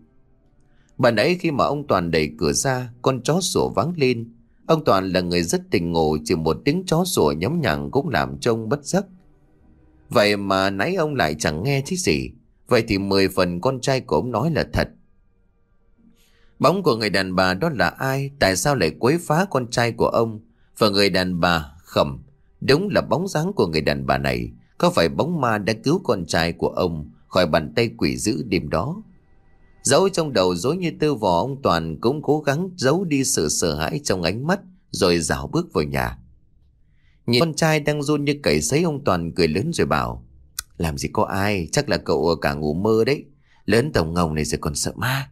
Bà nãy khi mà ông Toàn đẩy cửa ra, con chó sủa vang lên. Ông Toàn là người rất tỉnh ngủ, chỉ một tiếng chó sủa nhóng nhằng cũng làm cho ông bất giấc. Vậy mà nãy ông lại chẳng nghe thấy gì. Vậy thì mười phần con trai của ông nói là thật. Bóng của người đàn bà đó là ai? Tại sao lại quấy phá con trai của ông? Và người đàn bà khẩm, đúng là bóng dáng của người đàn bà này. Có phải bóng ma đã cứu con trai của ông khỏi bàn tay quỷ dữ đêm đó? Dẫu trong đầu rối như tơ vò, ông Toàn cũng cố gắng giấu đi sự sợ hãi trong ánh mắt, rồi rảo bước vào nhà. Nhìn con trai đang run như cầy sấy, ông Toàn cười lớn rồi bảo: Làm gì có ai, chắc là cậu cả ngủ mơ đấy. Lớn tổng ngồng này rồi còn sợ ma.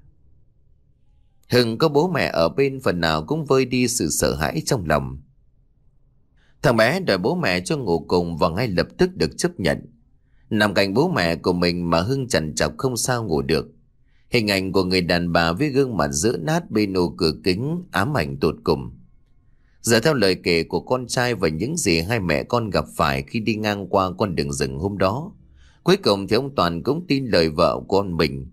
Hưng có bố mẹ ở bên, phần nào cũng vơi đi sự sợ hãi trong lòng. Thằng bé đòi bố mẹ cho ngủ cùng và ngay lập tức được chấp nhận. Nằm cạnh bố mẹ của mình mà Hưng trằn trọc không sao ngủ được. Hình ảnh của người đàn bà với gương mặt dữ nát bên ô cửa kính ám ảnh tột cùng. Giờ theo lời kể của con trai và những gì hai mẹ con gặp phải khi đi ngang qua con đường rừng hôm đó, cuối cùng thì ông Toàn cũng tin lời vợ con mình.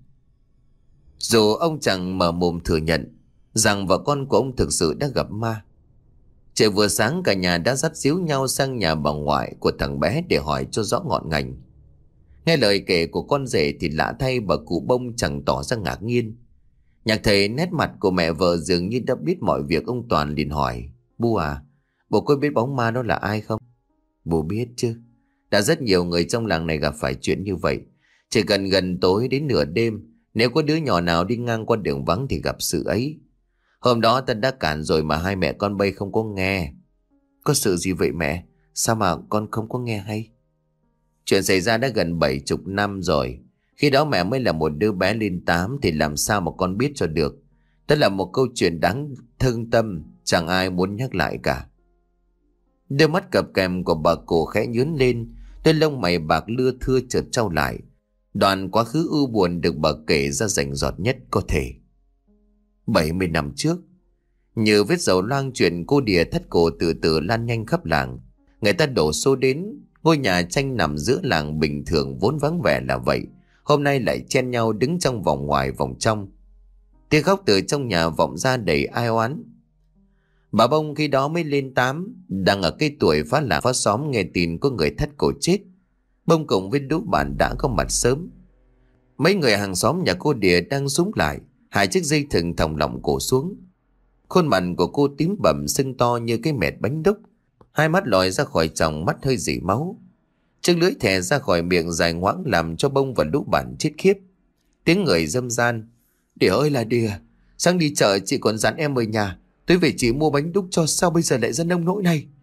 Dù ông chẳng mở mồm thừa nhận rằng vợ con của ông thực sự đã gặp ma. Trời vừa sáng, cả nhà đã dắt díu nhau sang nhà bà ngoại của thằng bé để hỏi cho rõ ngọn ngành. Nghe lời kể của con rể thì lạ thay bà cụ Bông chẳng tỏ ra ngạc nhiên. Nhạc thấy nét mặt của mẹ vợ dường như đã biết mọi việc, ông Toàn liền hỏi: Bu à, bố có biết bóng ma đó là ai không? Bố biết chứ. Đã rất nhiều người trong làng này gặp phải chuyện như vậy. Chỉ cần gần tối đến nửa đêm, nếu có đứa nhỏ nào đi ngang qua đường vắng thì gặp sự ấy. Hôm đó ta đã cản rồi mà hai mẹ con bay không có nghe. Có sự gì vậy mẹ? Sao mà con không có nghe hay? Chuyện xảy ra đã gần bảy chục năm rồi. Khi đó mẹ mới là một đứa bé lên tám thì làm sao mà con biết cho được. Đó là một câu chuyện đáng thương tâm, chẳng ai muốn nhắc lại cả. Đôi mắt cặp kèm của bà cụ khẽ nhướng lên, đôi lông mày bạc lưa thưa chợt trao lại. Đoạn quá khứ u buồn được bà kể ra rành rọt nhất có thể. Bảy mươi năm trước, như vết dầu loang chuyện cô đìa thất cổ từ từ lan nhanh khắp làng. Người ta đổ xô đến. Ngôi nhà tranh nằm giữa làng bình thường vốn vắng vẻ là vậy, hôm nay lại chen nhau đứng trong vòng ngoài vòng trong. Tiếng khóc từ trong nhà vọng ra đầy ai oán. Bà Bông khi đó mới lên tám, đang ở cái tuổi phá làng phá xóm, nghe tin có người thất cổ chết. Bông cùng với lũ bạn đã có mặt sớm. Mấy người hàng xóm nhà cô đìa đang súng lại, hai chiếc dây thừng thòng lọng cổ xuống. Khuôn mặt của cô tím bầm sưng to như cái mệt bánh đúc, hai mắt lòi ra khỏi tròng mắt hơi rỉ máu. Chiếc lưỡi thè ra khỏi miệng dài ngoãng làm cho Bông và lũ bạn chết khiếp. Tiếng người râm ran: Đìa ơi là Đìa, sáng đi chợ chị còn dặn em ở nhà, tôi về chị mua bánh đúc cho, sao bây giờ lại ra nông nỗi này?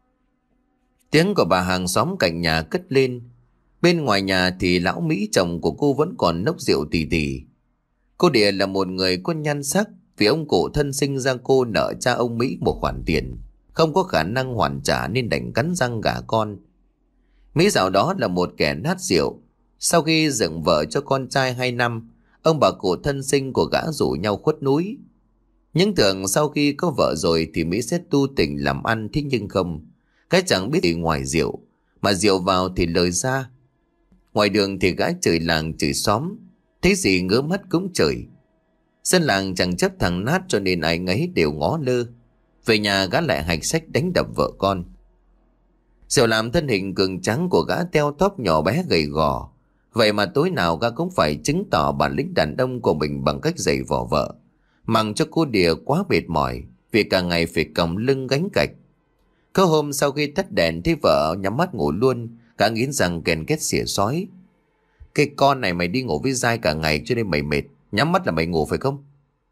Tiếng của bà hàng xóm cạnh nhà cất lên. Bên ngoài nhà thì lão Mỹ chồng của cô vẫn còn nốc rượu tì tì. Cô Đìa là một người có nhan sắc, vì ông cụ thân sinh ra cô nợ cha ông Mỹ một khoản tiền, không có khả năng hoàn trả nên đành cắn răng gả con. Mỹ dạo đó là một kẻ nát rượu. Sau khi dựng vợ cho con trai hai năm, ông bà cụ thân sinh của gã rủ nhau khuất núi. Những tưởng sau khi có vợ rồi thì Mỹ sẽ tu tình làm ăn, thế nhưng không. Cái chẳng biết gì ngoài rượu, mà rượu vào thì lời ra. Ngoài đường thì gã chửi làng chửi xóm, thấy gì ngứa mắt cũng chửi. Dân làng chẳng chấp thằng nát cho nên ai ngấy đều ngó lơ. Về nhà gã lại hạch sách đánh đập vợ con. Rượu làm thân hình cường tráng của gã teo tóp nhỏ bé gầy gò. Vậy mà tối nào gã cũng phải chứng tỏ bản lĩnh đàn ông của mình bằng cách giày vò vợ, mặc cho cô Đìa quá mệt mỏi vì cả ngày phải còng lưng gánh gạch. Có hôm sau khi tắt đèn thấy vợ nhắm mắt ngủ luôn, gã nghiến răng kèn két xỉa xói: Cái con này mày đi ngủ với dai cả ngày cho nên mày mệt, nhắm mắt là mày ngủ phải không?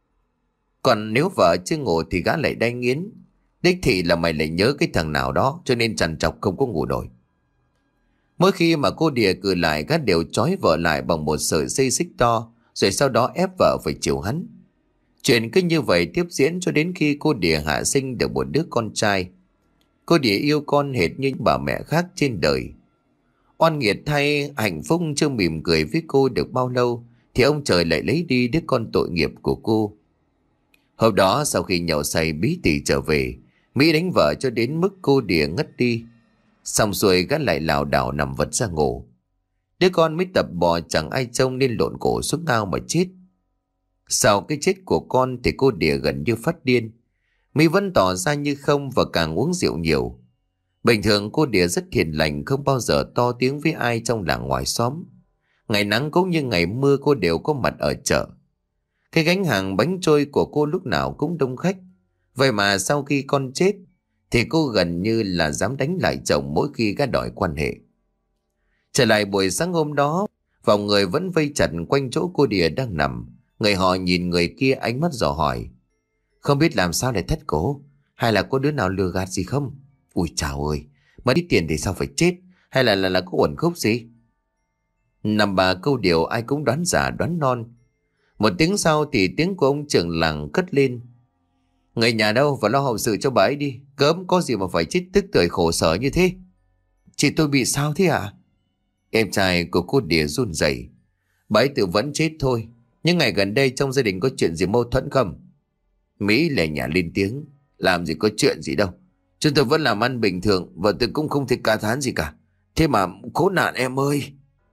Còn nếu vợ chưa ngủ thì gã lại đay nghiến: Đích thị là mày lại nhớ cái thằng nào đó cho nên trằn trọc không có ngủ nổi. Mỗi khi mà cô Đìa cử lại, gã đều trói vợ lại bằng một sợi dây xích to, rồi sau đó ép vợ phải chịu hắn. Chuyện cứ như vậy tiếp diễn cho đến khi cô Đìa hạ sinh được một đứa con trai. Cô Đìa yêu con hệt như bà mẹ khác trên đời. Oan nghiệt thay, hạnh phúc chưa mỉm cười với cô được bao lâu thì ông trời lại lấy đi đứa con tội nghiệp của cô. Hôm đó sau khi nhậu say bí tỉ trở về, Mỹ đánh vợ cho đến mức cô Đìa ngất đi. Xong xuôi gã lại lảo đảo nằm vật ra ngủ. Đứa con mới tập bò chẳng ai trông nên lộn cổ xuống ao mà chết. Sau cái chết của con thì cô Đìa gần như phát điên. Mỹ vẫn tỏ ra như không và càng uống rượu nhiều. Bình thường cô Đìa rất hiền lành, không bao giờ to tiếng với ai trong làng ngoài xóm. Ngày nắng cũng như ngày mưa cô đều có mặt ở chợ. Cái gánh hàng bánh trôi của cô lúc nào cũng đông khách. Vậy mà sau khi con chết thì cô gần như là dám đánh lại chồng mỗi khi gã đòi quan hệ. Trở lại buổi sáng hôm đó, vòng người vẫn vây chặt quanh chỗ cô Đìa đang nằm. Người họ nhìn người kia ánh mắt dò hỏi: Không biết làm sao lại thất cổ, hay là có đứa nào lừa gạt gì không? Ui chào ơi, mất ít tiền thì sao phải chết, hay là là, là có uẩn khúc gì? Nằm bà câu điều ai cũng đoán giả đoán non. Một tiếng sau thì tiếng của ông trưởng làng cất lên: Người nhà đâu và lo hậu sự cho bà ấy đi, cớm có gì mà phải chết tức tưởi khổ sở như thế. Chị tôi bị sao thế ạ? À? Em trai của cô Đìa run rẩy: Bà ấy tự vẫn chết thôi, nhưng ngày gần đây trong gia đình có chuyện gì mâu thuẫn không? Mỹ lè nhả lên tiếng: Làm gì có chuyện gì đâu, chúng tôi vẫn làm ăn bình thường và tôi cũng không thể ca thán gì cả. Thế mà khốn nạn em ơi.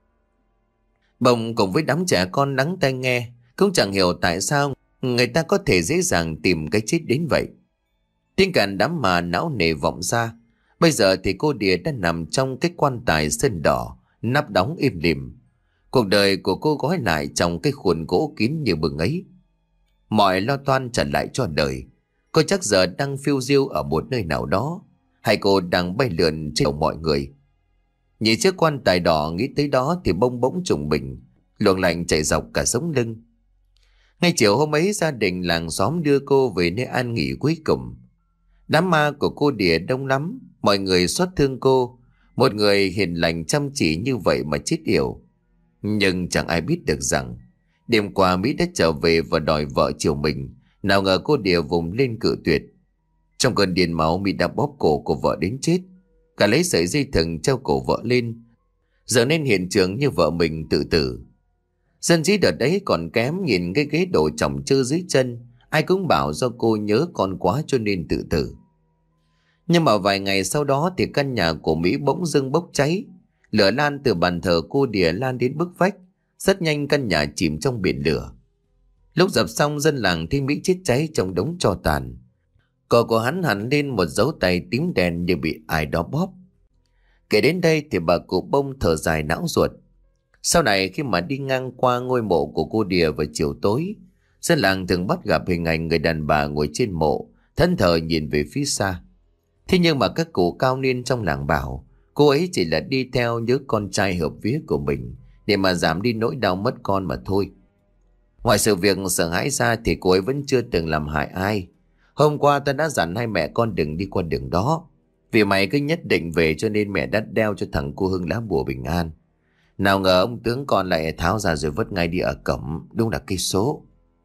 Bồng cùng với đám trẻ con lắng tai nghe, cũng chẳng hiểu tại sao người ta có thể dễ dàng tìm cái chết đến vậy. Tiếng càn đám mà não nề vọng ra. Bây giờ thì cô Đìa đã nằm trong cái quan tài sơn đỏ, nắp đóng im lìm. Cuộc đời của cô gói lại trong cái khuôn gỗ kín như bừng ấy. mọi lo toan trở lại cho đời. Cô chắc giờ đang phiêu diêu ở một nơi nào đó, hay cô đang bay lượn trên đầu mọi người. Nhìn chiếc quan tài đỏ nghĩ tới đó thì bông bỗng trùng mình, luồng lạnh chạy dọc cả sống lưng. Ngay chiều hôm ấy, gia đình làng xóm đưa cô về nơi an nghỉ cuối cùng. Đám ma của cô Đìa đông lắm, mọi người xót thương cô. Một người hiền lành chăm chỉ như vậy mà chết yểu. Nhưng chẳng ai biết được rằng đêm qua Mỹ đã trở về và đòi vợ chiều mình. Nào ngờ cô Đìa vùng lên cự tuyệt. Trong cơn điên máu, Mỹ đã bóp cổ của vợ đến chết, cả lấy sợi dây thừng treo cổ vợ lên, giờ nên hiện trường như vợ mình tự tử. Dân trí đợt đấy còn kém, nhìn cái ghế đổ chỏng chơ dưới chân, ai cũng bảo do cô nhớ con quá cho nên tự tử. Nhưng mà vài ngày sau đó thì căn nhà của Mỹ bỗng dưng bốc cháy. Lửa lan từ bàn thờ cô Đìa lan đến bức vách. Rất nhanh căn nhà chìm trong biển lửa. Lúc dập xong, dân làng thấy Mỹ chết cháy trong đống tro tàn. Cổ của hắn hẳn lên một dấu tay tím đen như bị ai đó bóp. Kể đến đây thì bà cụ Bông thở dài não ruột. Sau này khi mà đi ngang qua ngôi mộ của cô Đìa vào chiều tối, dân làng thường bắt gặp hình ảnh người đàn bà ngồi trên mộ, thẫn thờ nhìn về phía xa. Thế nhưng mà các cụ cao niên trong làng bảo cô ấy chỉ là đi theo nhớ con trai hợp vía của mình để mà giảm đi nỗi đau mất con mà thôi. Ngoài sự việc sợ hãi ra thì cô ấy vẫn chưa từng làm hại ai. Hôm qua ta đã dặn hai mẹ con đừng đi qua đường đó, vì mày cứ nhất định về cho nên mẹ đã đeo cho thằng cô Hưng lá bùa bình an. Nào ngờ ông tướng con lại tháo ra rồi vứt ngay đi ở cổng, đúng là cái số.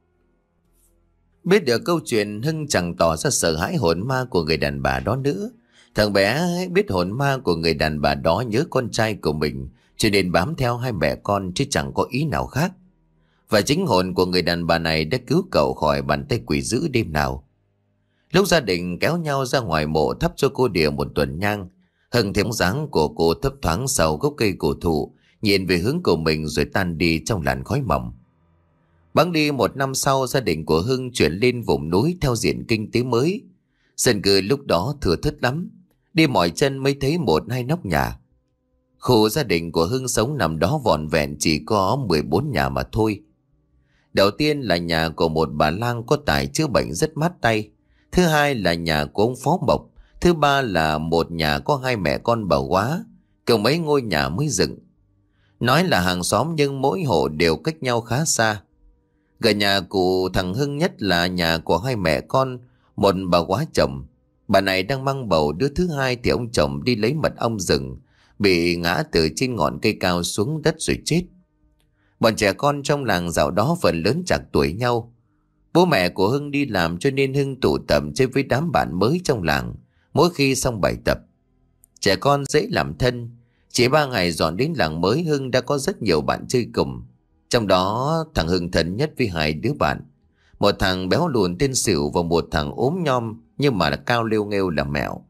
Biết được câu chuyện, Hưng chẳng tỏ ra sợ hãi hồn ma của người đàn bà đó nữa. Thằng bé biết hồn ma của người đàn bà đó nhớ con trai của mình, cho nên bám theo hai mẹ con chứ chẳng có ý nào khác. Và chính hồn của người đàn bà này đã cứu cậu khỏi bàn tay quỷ dữ đêm nào. Lúc gia đình kéo nhau ra ngoài mộ thắp cho cô Đìa một tuần nhang, Hưng thấy bóng dáng của cô thấp thoáng sau gốc cây cổ thụ, nhìn về hướng của mình rồi tan đi trong làn khói mỏng. Bẵng đi một năm sau, gia đình của Hưng chuyển lên vùng núi theo diện kinh tế mới. Dân cư lúc đó thưa thớt lắm, đi mỏi chân mới thấy một hai nóc nhà. Khu gia đình của Hưng sống nằm đó vỏn vẹn chỉ có mười bốn nhà mà thôi. Đầu tiên là nhà của một bà lang có tài chữa bệnh rất mát tay. Thứ hai là nhà của ông Phó Mộc. Thứ ba là một nhà có hai mẹ con bà Quá, cùng mấy ngôi nhà mới dựng. Nói là hàng xóm nhưng mỗi hộ đều cách nhau khá xa. Gần nhà cụ thằng Hưng nhất là nhà của hai mẹ con, một bà Quá chồng. Bà này đang mang bầu đứa thứ hai thì ông chồng đi lấy mật ong rừng, bị ngã từ trên ngọn cây cao xuống đất rồi chết. Bọn trẻ con trong làng dạo đó phần lớn chạc tuổi nhau. Bố mẹ của Hưng đi làm cho nên Hưng tụ tập chơi với đám bạn mới trong làng mỗi khi xong bài tập. Trẻ con dễ làm thân. Chỉ ba ngày dọn đến làng mới, Hưng đã có rất nhiều bạn chơi cùng. Trong đó thằng Hưng thân nhất với hai đứa bạn. Một thằng béo lùn tên Sửu và một thằng ốm nhom nhưng mà cao lêu nghêu là Mẹo.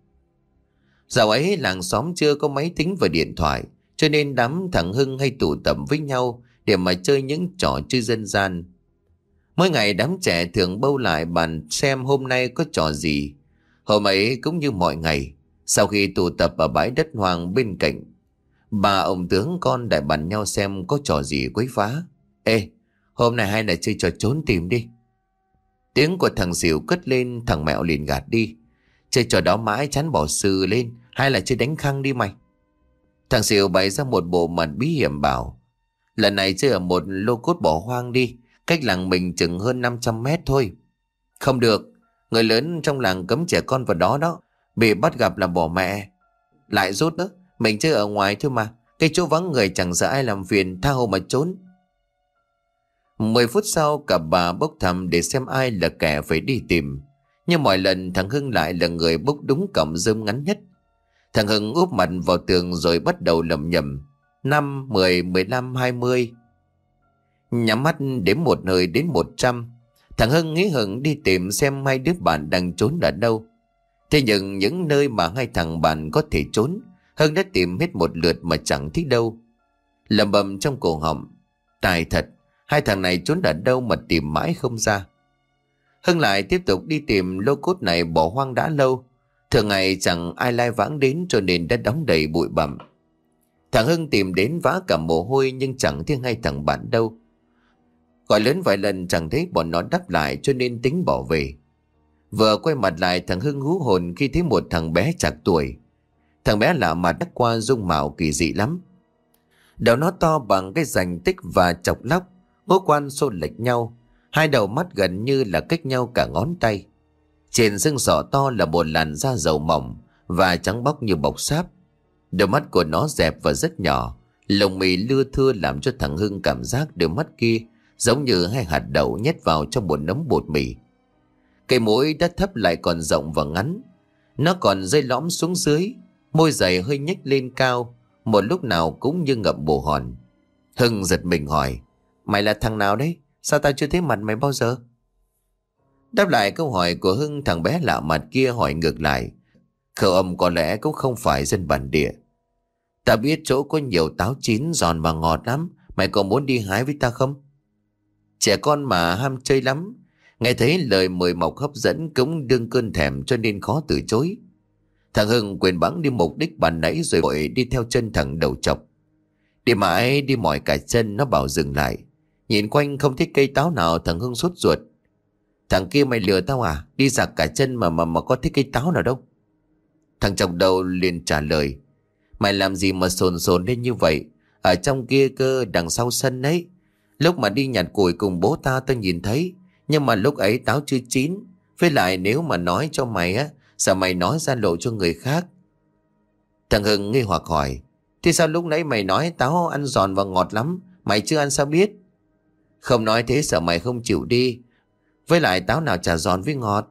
Dạo ấy làng xóm chưa có máy tính và điện thoại, cho nên đám thằng Hưng hay tụ tập với nhau để mà chơi những trò chơi dân gian. Mỗi ngày đám trẻ thường bâu lại bàn xem hôm nay có trò gì. Hôm ấy cũng như mọi ngày, sau khi tụ tập ở bãi đất hoang bên cạnh, bà ông tướng con đại bàn nhau xem có trò gì quấy phá. Ê, hôm nay hay là chơi trò trốn tìm đi. Tiếng của thằng Sửu cất lên, thằng Mẹo liền gạt đi. Chơi trò đó mãi chán bỏ sừ lên, hay là chơi đánh khăng đi mày. Thằng Sửu bày ra một bộ mặt bí hiểm bảo, lần này chơi ở một lô cốt bỏ hoang đi, cách làng mình chừng hơn năm trăm mét thôi. Không được, người lớn trong làng cấm trẻ con vào đó đó, bị bắt gặp là bỏ mẹ. Lại rốt đó, mình chơi ở ngoài thôi mà, cái chỗ vắng người chẳng sợ ai làm phiền, tha hồ mà trốn. Mười phút sau cả bà bốc thăm để xem ai là kẻ phải đi tìm. Nhưng mọi lần thằng Hưng lại là người bốc đúng cọng rơm ngắn nhất. Thằng Hưng úp mặt vào tường rồi bắt đầu lẩm nhẩm năm, mười, mười lăm, hai mươi. Nhắm mắt đếm một hơi đến một trăm. Thằng Hưng nghĩ hừng đi tìm xem hai đứa bạn đang trốn ở đâu. Thế nhưng những nơi mà hai thằng bạn có thể trốn, Hưng đã tìm hết một lượt mà chẳng thấy đâu. Lầm bầm trong cổ họng, tài thật, hai thằng này trốn ở đâu mà tìm mãi không ra. Hưng lại tiếp tục đi tìm lô cốt này bỏ hoang đã lâu. Thường ngày chẳng ai lai vãng đến cho nên đã đóng đầy bụi bặm. Thằng Hưng tìm đến vã cả mồ hôi nhưng chẳng thấy hai thằng bạn đâu. Gọi lớn vài lần chẳng thấy bọn nó đáp lại, cho nên tính bỏ về. Vừa quay mặt lại, thằng Hưng hú hồn khi thấy một thằng bé chạc tuổi. Thằng bé lạ mặt đắt qua, dung mạo kỳ dị lắm. Đầu nó to bằng cái rành tích và chọc lóc, ngũ quan xô lệch nhau, hai đầu mắt gần như là cách nhau cả ngón tay. Trên xương sọ to là một làn da dầu mỏng và trắng bóc như bọc sáp. Đôi mắt của nó dẹp và rất nhỏ, lông mì lưa thưa làm cho thằng Hưng cảm giác đôi mắt kia giống như hai hạt đậu nhét vào trong một nấm bột mì. Cái mũi đã thấp lại còn rộng và ngắn, nó còn dây lõm xuống dưới, môi dày hơi nhếch lên cao, một lúc nào cũng như ngậm bồ hòn. Hưng giật mình hỏi: "Mày là thằng nào đấy? Sao tao chưa thấy mặt mày bao giờ?" Đáp lại câu hỏi của Hưng, thằng bé lạ mặt kia hỏi ngược lại, khẩu âm có lẽ cũng không phải dân bản địa: "Ta biết chỗ có nhiều táo chín giòn và ngọt lắm, mày có muốn đi hái với ta không?" Trẻ con mà ham chơi lắm, nghe thấy lời mời mọc hấp dẫn cũng đương cơn thèm, cho nên khó từ chối. Thằng Hưng quên bẵng đi mục đích ban nãy rồi vội đi theo chân thằng đầu chọc. Đi mãi đi mỏi cả chân, nó bảo dừng lại. Nhìn quanh không thấy cây táo nào, thằng Hưng sốt ruột: "Thằng kia mày lừa tao à? Đi giặc cả chân mà mà mà có thấy cây táo nào đâu." Thằng chọc đầu liền trả lời: "Mày làm gì mà sồn sồn lên như vậy? Ở trong kia cơ, đằng sau sân ấy. Lúc mà đi nhặt củi cùng bố ta tao nhìn thấy, nhưng mà lúc ấy táo chưa chín. Với lại nếu mà nói cho mày á, sao mày nói ra lộ cho người khác?" Thằng Hưng nghi hoặc hỏi: "Thì sao lúc nãy mày nói táo ăn giòn và ngọt lắm, mày chưa ăn sao biết?" "Không nói thế sợ mày không chịu đi. Với lại táo nào chả giòn với ngọt."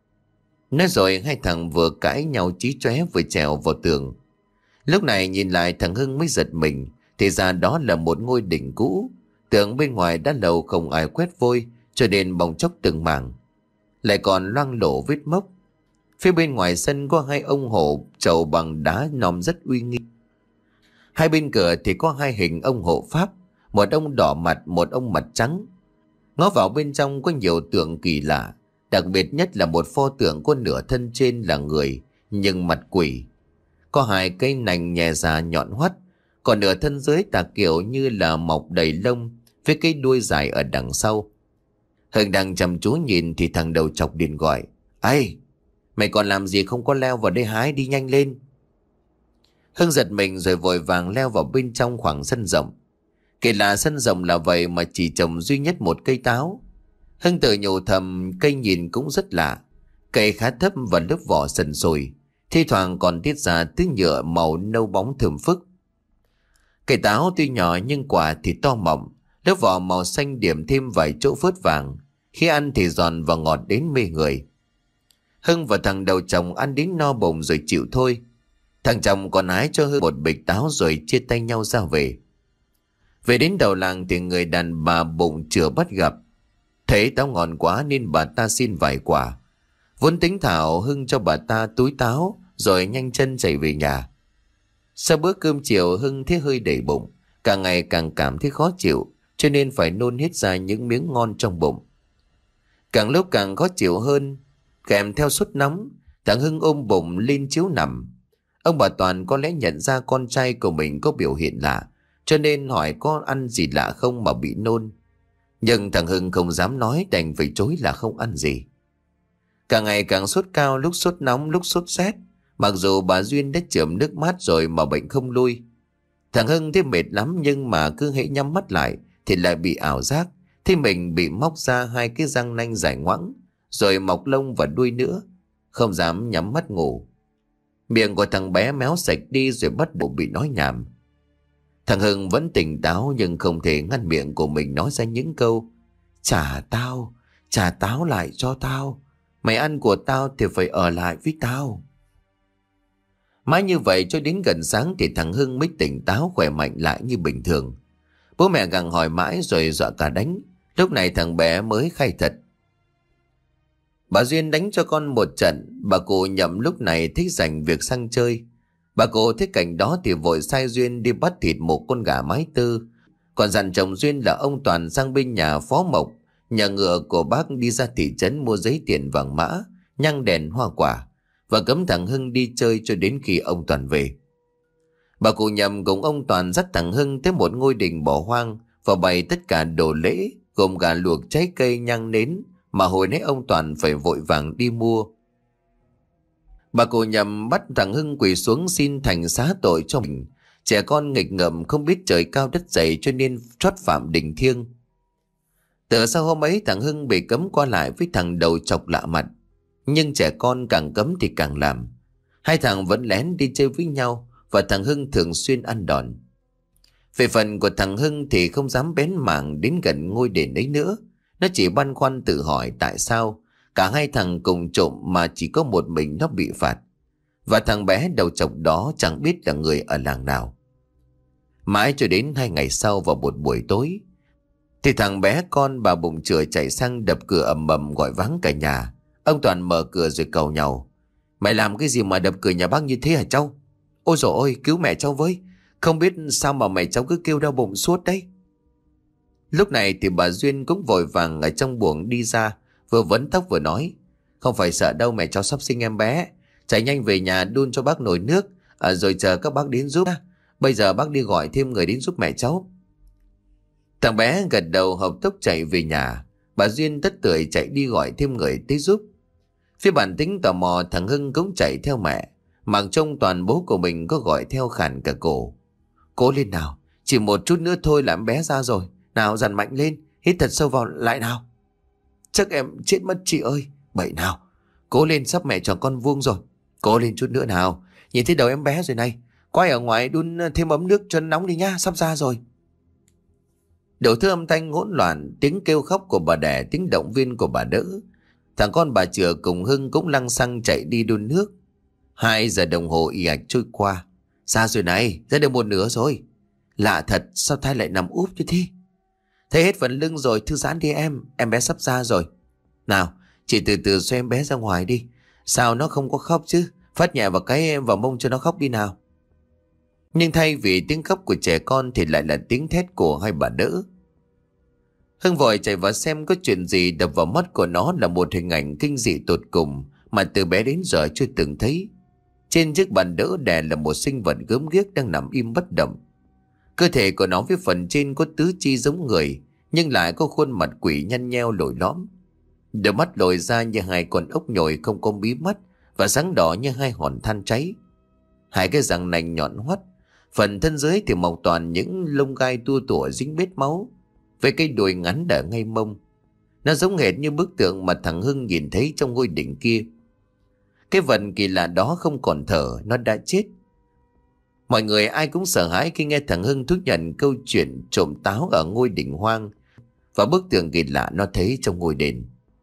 Nói rồi hai thằng vừa cãi nhau chí chóe vừa trèo vào tường. Lúc này nhìn lại thằng Hưng mới giật mình, thì ra đó là một ngôi đình cũ. Tường bên ngoài đã lâu không ai quét vôi, cho nên bong chóc từng mảng, lại còn loang lổ vết mốc. Phía bên ngoài sân có hai ông hổ trầu bằng đá nòm rất uy nghi. Hai bên cửa thì có hai hình ông hộ pháp, một ông đỏ mặt, một ông mặt trắng. Ngó vào bên trong có nhiều tượng kỳ lạ, đặc biệt nhất là một pho tượng có nửa thân trên là người nhưng mặt quỷ. Có hai cây nành nhè già nhọn hoắt, còn nửa thân dưới tà kiểu như là mọc đầy lông, với cái đuôi dài ở đằng sau. Hưng đang chăm chú nhìn thì thằng đầu chọc điện gọi: "Ây, mày còn làm gì không có leo vào đây hái đi nhanh lên." Hưng giật mình rồi vội vàng leo vào bên trong khoảng sân rộng. Kể là sân rộng là vậy mà chỉ trồng duy nhất một cây táo. Hưng tự nhủ thầm cây nhìn cũng rất lạ, cây khá thấp và lớp vỏ sần sùi, thi thoảng còn tiết ra thứ nhựa màu nâu bóng thơm phức. Cây táo tuy nhỏ nhưng quả thì to mọng, lớp vỏ màu xanh điểm thêm vài chỗ phớt vàng, khi ăn thì giòn và ngọt đến mê người. Hưng và thằng đầu chồng ăn đến no bụng rồi chịu thôi. Thằng chồng còn hái cho Hưng một bịch táo rồi chia tay nhau ra về. Về đến đầu làng thì người đàn bà bụng chửa bắt gặp. Thấy táo ngon quá nên bà ta xin vài quả. Vốn tính thảo Hưng cho bà ta túi táo rồi nhanh chân chạy về nhà. Sau bữa cơm chiều Hưng thấy hơi đầy bụng, càng ngày càng cảm thấy khó chịu, cho nên phải nôn hết ra những miếng ngon trong bụng. Càng lúc càng khó chịu hơn, kèm theo sốt nóng, thằng Hưng ôm bụng lên chiếu nằm. Ông bà Toàn có lẽ nhận ra con trai của mình có biểu hiện lạ, cho nên hỏi có ăn gì lạ không mà bị nôn. Nhưng thằng Hưng không dám nói, đành phải chối là không ăn gì. Càng ngày càng sốt cao, lúc sốt nóng lúc sốt rét. Mặc dù bà Duyên đã chườm nước mát rồi mà bệnh không lui. Thằng Hưng thấy mệt lắm, nhưng mà cứ hễ nhắm mắt lại thì lại bị ảo giác, thì mình bị móc ra hai cái răng nanh dài ngoẵng, rồi mọc lông và đuôi nữa. Không dám nhắm mắt ngủ. Miệng của thằng bé méo sạch đi rồi bắt đầu bị nói nhảm. Thằng Hưng vẫn tỉnh táo nhưng không thể ngăn miệng của mình nói ra những câu: "Trả tao, trả táo lại cho tao. Mày ăn của tao thì phải ở lại với tao." Mãi như vậy cho đến gần sáng thì thằng Hưng mới tỉnh táo, khỏe mạnh lại như bình thường. Bố mẹ gặng hỏi mãi rồi dọa cả đánh. Lúc này thằng bé mới khai thật: "Bà Duyên đánh cho con một trận." Bà cụ Nhậm lúc này thích dành việc sang chơi. Bà cụ thấy cảnh đó thì vội sai Duyên đi bắt thịt một con gà mái tư, còn dặn chồng Duyên là ông Toàn sang bên nhà Phó Mộc, nhà ngựa của bác, đi ra thị trấn mua giấy tiền vàng mã, nhang đèn hoa quả, và cấm thằng Hưng đi chơi cho đến khi ông Toàn về. Bà cụ Nhậm cùng ông Toàn dắt thằng Hưng tới một ngôi đình bỏ hoang và bày tất cả đồ lễ gồm cả luộc trái cây, nhang nến, mà hồi nãy ông Toàn phải vội vàng đi mua. Bà cụ Nhầm bắt thằng Hưng quỳ xuống xin thành xá tội cho mình. Trẻ con nghịch ngợm không biết trời cao đất dày cho nên trót phạm đình thiêng. Từ sau hôm ấy thằng Hưng bị cấm qua lại với thằng đầu chọc lạ mặt. Nhưng trẻ con càng cấm thì càng làm. Hai thằng vẫn lén đi chơi với nhau và thằng Hưng thường xuyên ăn đòn. Về phần của thằng Hưng thì không dám bén mảng đến gần ngôi đền ấy nữa. Nó chỉ băn khoăn tự hỏi tại sao cả hai thằng cùng trộm mà chỉ có một mình nó bị phạt. Và thằng bé đầu chọc đó chẳng biết là người ở làng nào. Mãi cho đến hai ngày sau vào một buổi tối thì thằng bé con bà bụng chửa chạy sang đập cửa ầm ầm gọi vắng cả nhà. Ông Toàn mở cửa rồi cầu nhau: "Mày làm cái gì mà đập cửa nhà bác như thế hả cháu? Ôi dồi ôi, cứu mẹ cháu với. Không biết sao mà mẹ cháu cứ kêu đau bụng suốt đấy." Lúc này thì bà Duyên cũng vội vàng ở trong buồng đi ra, vừa vấn tóc vừa nói: "Không phải sợ đâu, mẹ cháu sắp sinh em bé. Chạy nhanh về nhà đun cho bác nồi nước, à, rồi chờ các bác đến giúp. Bây giờ bác đi gọi thêm người đến giúp mẹ cháu." Thằng bé gật đầu hộc tốc chạy về nhà. Bà Duyên tất tưởi chạy đi gọi thêm người tới giúp. Phía bản tính tò mò, thằng Hưng cũng chạy theo mẹ. Mặc trông Toàn bố của mình có gọi theo khản cả cổ: "Cố lên nào, chỉ một chút nữa thôi là em bé ra rồi. Nào dằn mạnh lên, hít thật sâu vào lại nào." "Chắc em chết mất chị ơi." "Bậy nào, cố lên, sắp mẹ tròn con vuông rồi. Cố lên chút nữa nào, nhìn thấy đầu em bé rồi này. Quay ở ngoài đun thêm ấm nước cho nóng đi nhá, sắp ra rồi." Đủ thứ âm thanh hỗn loạn, tiếng kêu khóc của bà đẻ, tiếng động viên của bà đỡ. Thằng con bà Chừa cùng Hưng cũng lăng xăng chạy đi đun nước. Hai giờ đồng hồ ì ạch trôi qua. "Ra rồi này, ra được một nửa rồi." "Lạ thật, sao thai lại nằm úp như thế?" "Thấy hết phần lưng rồi, thư giãn đi em, em bé sắp ra rồi." "Nào, chị từ từ xoay em bé ra ngoài đi. Sao nó không có khóc chứ? Phát nhẹ vào cái em vào mông cho nó khóc đi nào." Nhưng thay vì tiếng khóc của trẻ con thì lại là tiếng thét của hai bà đỡ. Hưng vội chạy vào xem có chuyện gì. Đập vào mắt của nó là một hình ảnh kinh dị tột cùng mà từ bé đến giờ chưa từng thấy. Trên chiếc bàn đỡ đè là một sinh vật gớm ghiếc đang nằm im bất động. Cơ thể của nó với phần trên có tứ chi giống người, nhưng lại có khuôn mặt quỷ nhăn nheo lồi lõm. Đôi mắt lồi ra như hai con ốc nhồi không có mí mắt, và sáng đỏ như hai hòn than cháy. Hai cái răng nành nhọn hoắt. Phần thân dưới thì mọc toàn những lông gai tua tủa dính bết máu, với cái đuôi ngắn đỡ ngay mông. Nó giống hệt như bức tượng mà thằng Hưng nhìn thấy trong ngôi đỉnh kia. Cái vật kỳ lạ đó không còn thở, nó đã chết. Mọi người ai cũng sợ hãi khi nghe thằng Hưng thú nhận câu chuyện trộm táo ở ngôi đỉnh hoang và bức tượng kỳ lạ nó thấy trong ngôi đền.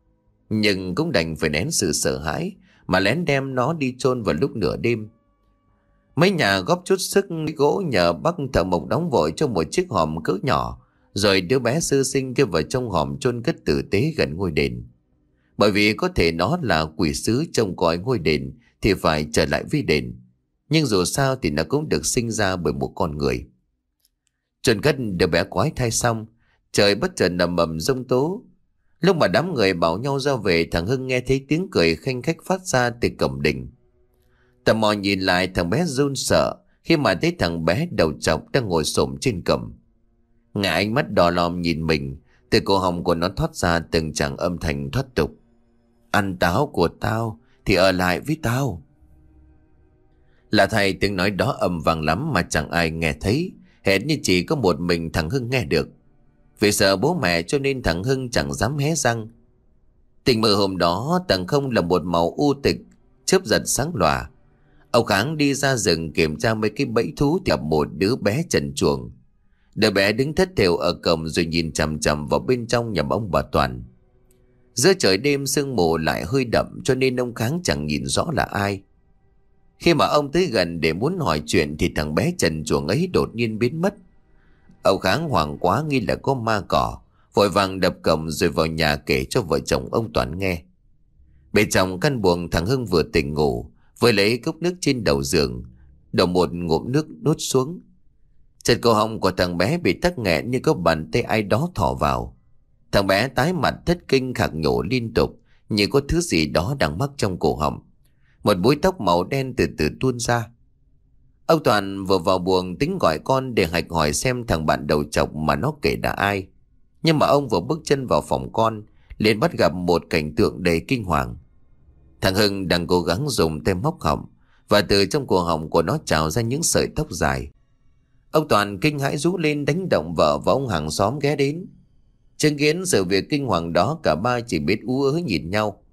Nhưng cũng đành phải nén sự sợ hãi mà lén đem nó đi chôn vào lúc nửa đêm. Mấy nhà góp chút sức gỗ nhờ bác thợ mộc đóng vội cho một chiếc hòm cỡ nhỏ, rồi đứa bé sơ sinh kia vào trong hòm chôn cất tử tế gần ngôi đền. Bởi vì có thể nó là quỷ sứ trông coi ngôi đền thì phải trở lại với đền. Nhưng dù sao thì nó cũng được sinh ra bởi một con người. Chôn cất đứa bé quái thai xong, trời bất chợt ầm ầm giông tố. Lúc mà đám người bảo nhau ra về, thằng Hưng nghe thấy tiếng cười khanh khách phát ra từ cổng đình. Tò mò nhìn lại, thằng bé run sợ khi mà thấy thằng bé đầu trọc đang ngồi xổm trên cổng. Ngả ánh mắt đỏ lòm nhìn mình, từ cổ họng của nó thoát ra từng tràng âm thanh thoát tục: "Ăn táo của tao thì ở lại với tao." Là thầy tiếng nói đó ầm vang lắm mà chẳng ai nghe thấy, hệt như chỉ có một mình thằng Hưng nghe được. Vì sợ bố mẹ cho nên thằng Hưng chẳng dám hé răng. Tình mơ hôm đó tầng không là một màu u tịch, chớp giật sáng lòa. Ông Kháng đi ra rừng kiểm tra mấy cái bẫy thú thì gặp một đứa bé trần truồng. Đứa bé đứng thất thểu ở cổng rồi nhìn chằm chằm vào bên trong nhà ông bà Toàn. Giữa trời đêm sương mù lại hơi đậm cho nên ông Kháng chẳng nhìn rõ là ai. Khi mà ông tới gần để muốn hỏi chuyện thì thằng bé trần truồng ấy đột nhiên biến mất. Ông Kháng hoảng quá nghi là có ma cỏ, vội vàng đập cổng rồi vào nhà kể cho vợ chồng ông Toàn nghe. Bên trong căn buồng, thằng Hưng vừa tỉnh ngủ, vừa lấy cốc nước trên đầu giường, đổ một ngụm nước nuốt xuống. Chợt cổ họng của thằng bé bị tắc nghẹn như có bàn tay ai đó thò vào. Thằng bé tái mặt thất kinh khạc nhổ liên tục, như có thứ gì đó đang mắc trong cổ họng. Một búi tóc màu đen từ từ tuôn ra. Ông Toàn vừa vào buồng tính gọi con để hạch hỏi xem thằng bạn đầu chọc mà nó kể là ai. Nhưng mà ông vừa bước chân vào phòng con, liền bắt gặp một cảnh tượng đầy kinh hoàng. Thằng Hưng đang cố gắng dùng tay móc họng, và từ trong cổ họng của nó trào ra những sợi tóc dài. Ông Toàn kinh hãi rú lên, đánh động vợ và ông hàng xóm ghé đến. Chứng kiến sự việc kinh hoàng đó, cả ba chỉ biết ú ớ nhìn nhau.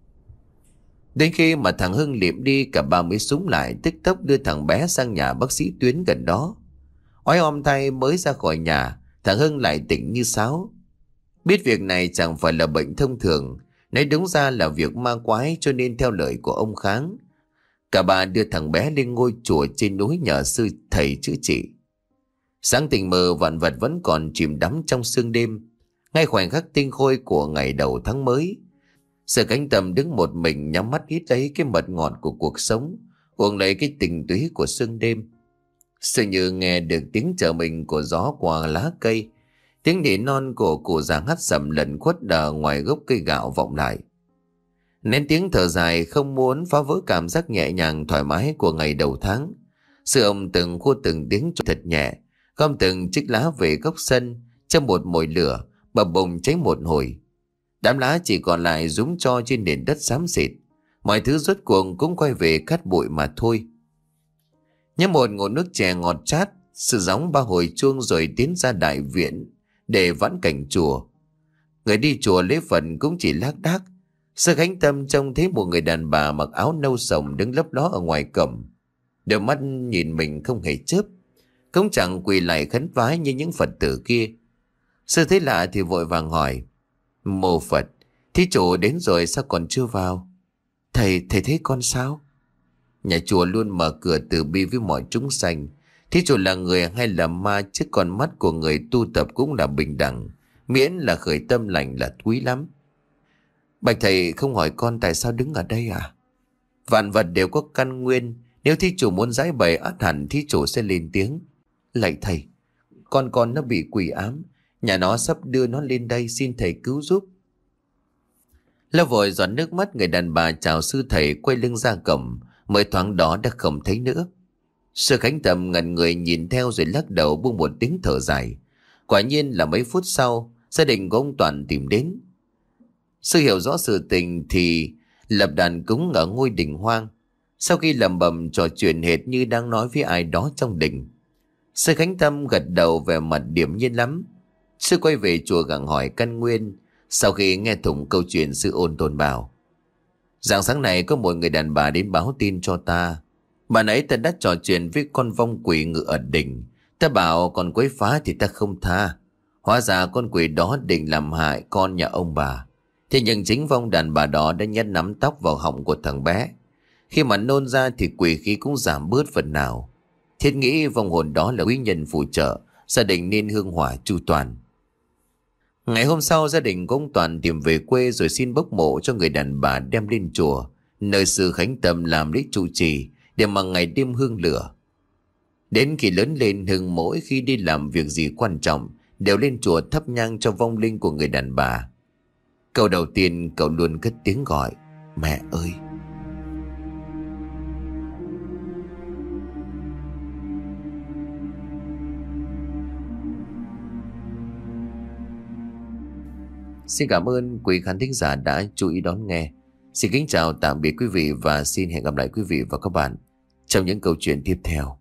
Đến khi mà thằng Hưng liệm đi, cả ba mới súng lại, tức tốc đưa thằng bé sang nhà bác sĩ Tuyến gần đó. Oái om tay mới ra khỏi nhà, thằng Hưng lại tỉnh như sáo. Biết việc này chẳng phải là bệnh thông thường, nói đúng ra là việc ma quái, cho nên theo lời của ông Kháng, cả ba đưa thằng bé lên ngôi chùa trên núi nhờ sư thầy chữa trị. Sáng tình mơ, vạn vật vẫn còn chìm đắm trong sương đêm. Ngay khoảnh khắc tinh khôi của ngày đầu tháng mới, Sự Cánh Tâm đứng một mình, nhắm mắt hít lấy cái mật ngọt của cuộc sống, uống lấy cái tình túy của sương đêm. Sự như nghe được tiếng chờ mình của gió qua lá cây, tiếng nỉ non của cụ già hắt sầm lẩn khuất ở ngoài gốc cây gạo vọng lại. Nên tiếng thở dài không muốn phá vỡ cảm giác nhẹ nhàng thoải mái của ngày đầu tháng. Sư ông từng khua từng tiếng cho thật nhẹ, gom từng chiếc lá về góc sân, trong một mồi lửa bập bùng cháy một hồi. Đám lá chỉ còn lại rúm cho trên nền đất xám xịt, mọi thứ rốt cuộc cũng quay về cát bụi mà thôi. Nhớ một ngụm nước chè ngọt chát, sự gióng ba hồi chuông rồi tiến ra đại viện để vãn cảnh chùa. Người đi chùa lễ phần cũng chỉ lác đác. Sư Khánh Tâm trông thấy một người đàn bà mặc áo nâu sồng đứng lấp ló ở ngoài cổng, đôi mắt nhìn mình không hề chớp, cũng chẳng quỳ lại khấn vái như những Phật tử kia. Sư thấy lạ thì vội vàng hỏi: Mô Phật, thí chủ đến rồi sao còn chưa vào? Thầy, thầy thấy con sao? Nhà chùa luôn mở cửa từ bi với mọi chúng sanh. Thí chủ là người hay là ma, chứ con mắt của người tu tập cũng là bình đẳng, miễn là khởi tâm lành là quý lắm. Bạch thầy, không hỏi con tại sao đứng ở đây à? Vạn vật đều có căn nguyên, nếu thí chủ muốn giải bày ắt hẳn thí chủ sẽ lên tiếng. Lạy thầy, con con nó bị quỷ ám, nhà nó sắp đưa nó lên đây, xin thầy cứu giúp. Lâu vội giọt nước mắt, người đàn bà chào sư thầy quay lưng ra cổng, mới thoáng đó đã không thấy nữa. Sư Khánh Tâm ngẩn người nhìn theo rồi lắc đầu buông một tiếng thở dài. Quả nhiên là mấy phút sau, gia đình của ông Toàn tìm đến. Sư hiểu rõ sự tình thì lập đàn cúng ở ngôi đình hoang. Sau khi lẩm bẩm trò chuyện hệt như đang nói với ai đó trong đình, sư Khánh Tâm gật đầu vẻ mặt điềm nhiên lắm. Sư quay về chùa gặng hỏi căn nguyên. Sau khi nghe thủng câu chuyện, sư ôn tồn bảo: Rạng sáng này có một người đàn bà đến báo tin cho ta. Bà nãy ta đã trò chuyện với con vong quỷ ngự ở đỉnh. Ta bảo còn quấy phá thì ta không tha. Hóa ra con quỷ đó định làm hại con nhà ông bà. Thế nhưng chính vong đàn bà đó đã nhét nắm tóc vào họng của thằng bé. Khi mà nôn ra thì quỷ khí cũng giảm bớt phần nào. Thiết nghĩ vong hồn đó là quý nhân phù trợ, gia đình nên hương hỏa chu toàn. Ngày hôm sau, gia đình của ông Toàn tìm về quê rồi xin bốc mộ cho người đàn bà đem lên chùa, nơi sư Khánh Tâm làm lễ trụ trì để mà ngày đêm hương lửa. Đến khi lớn lên, Hưng mỗi khi đi làm việc gì quan trọng đều lên chùa thắp nhang cho vong linh của người đàn bà. Câu đầu tiên cậu luôn cất tiếng gọi: Mẹ ơi. Xin cảm ơn quý khán thính giả đã chú ý đón nghe. Xin kính chào tạm biệt quý vị và xin hẹn gặp lại quý vị và các bạn trong những câu chuyện tiếp theo.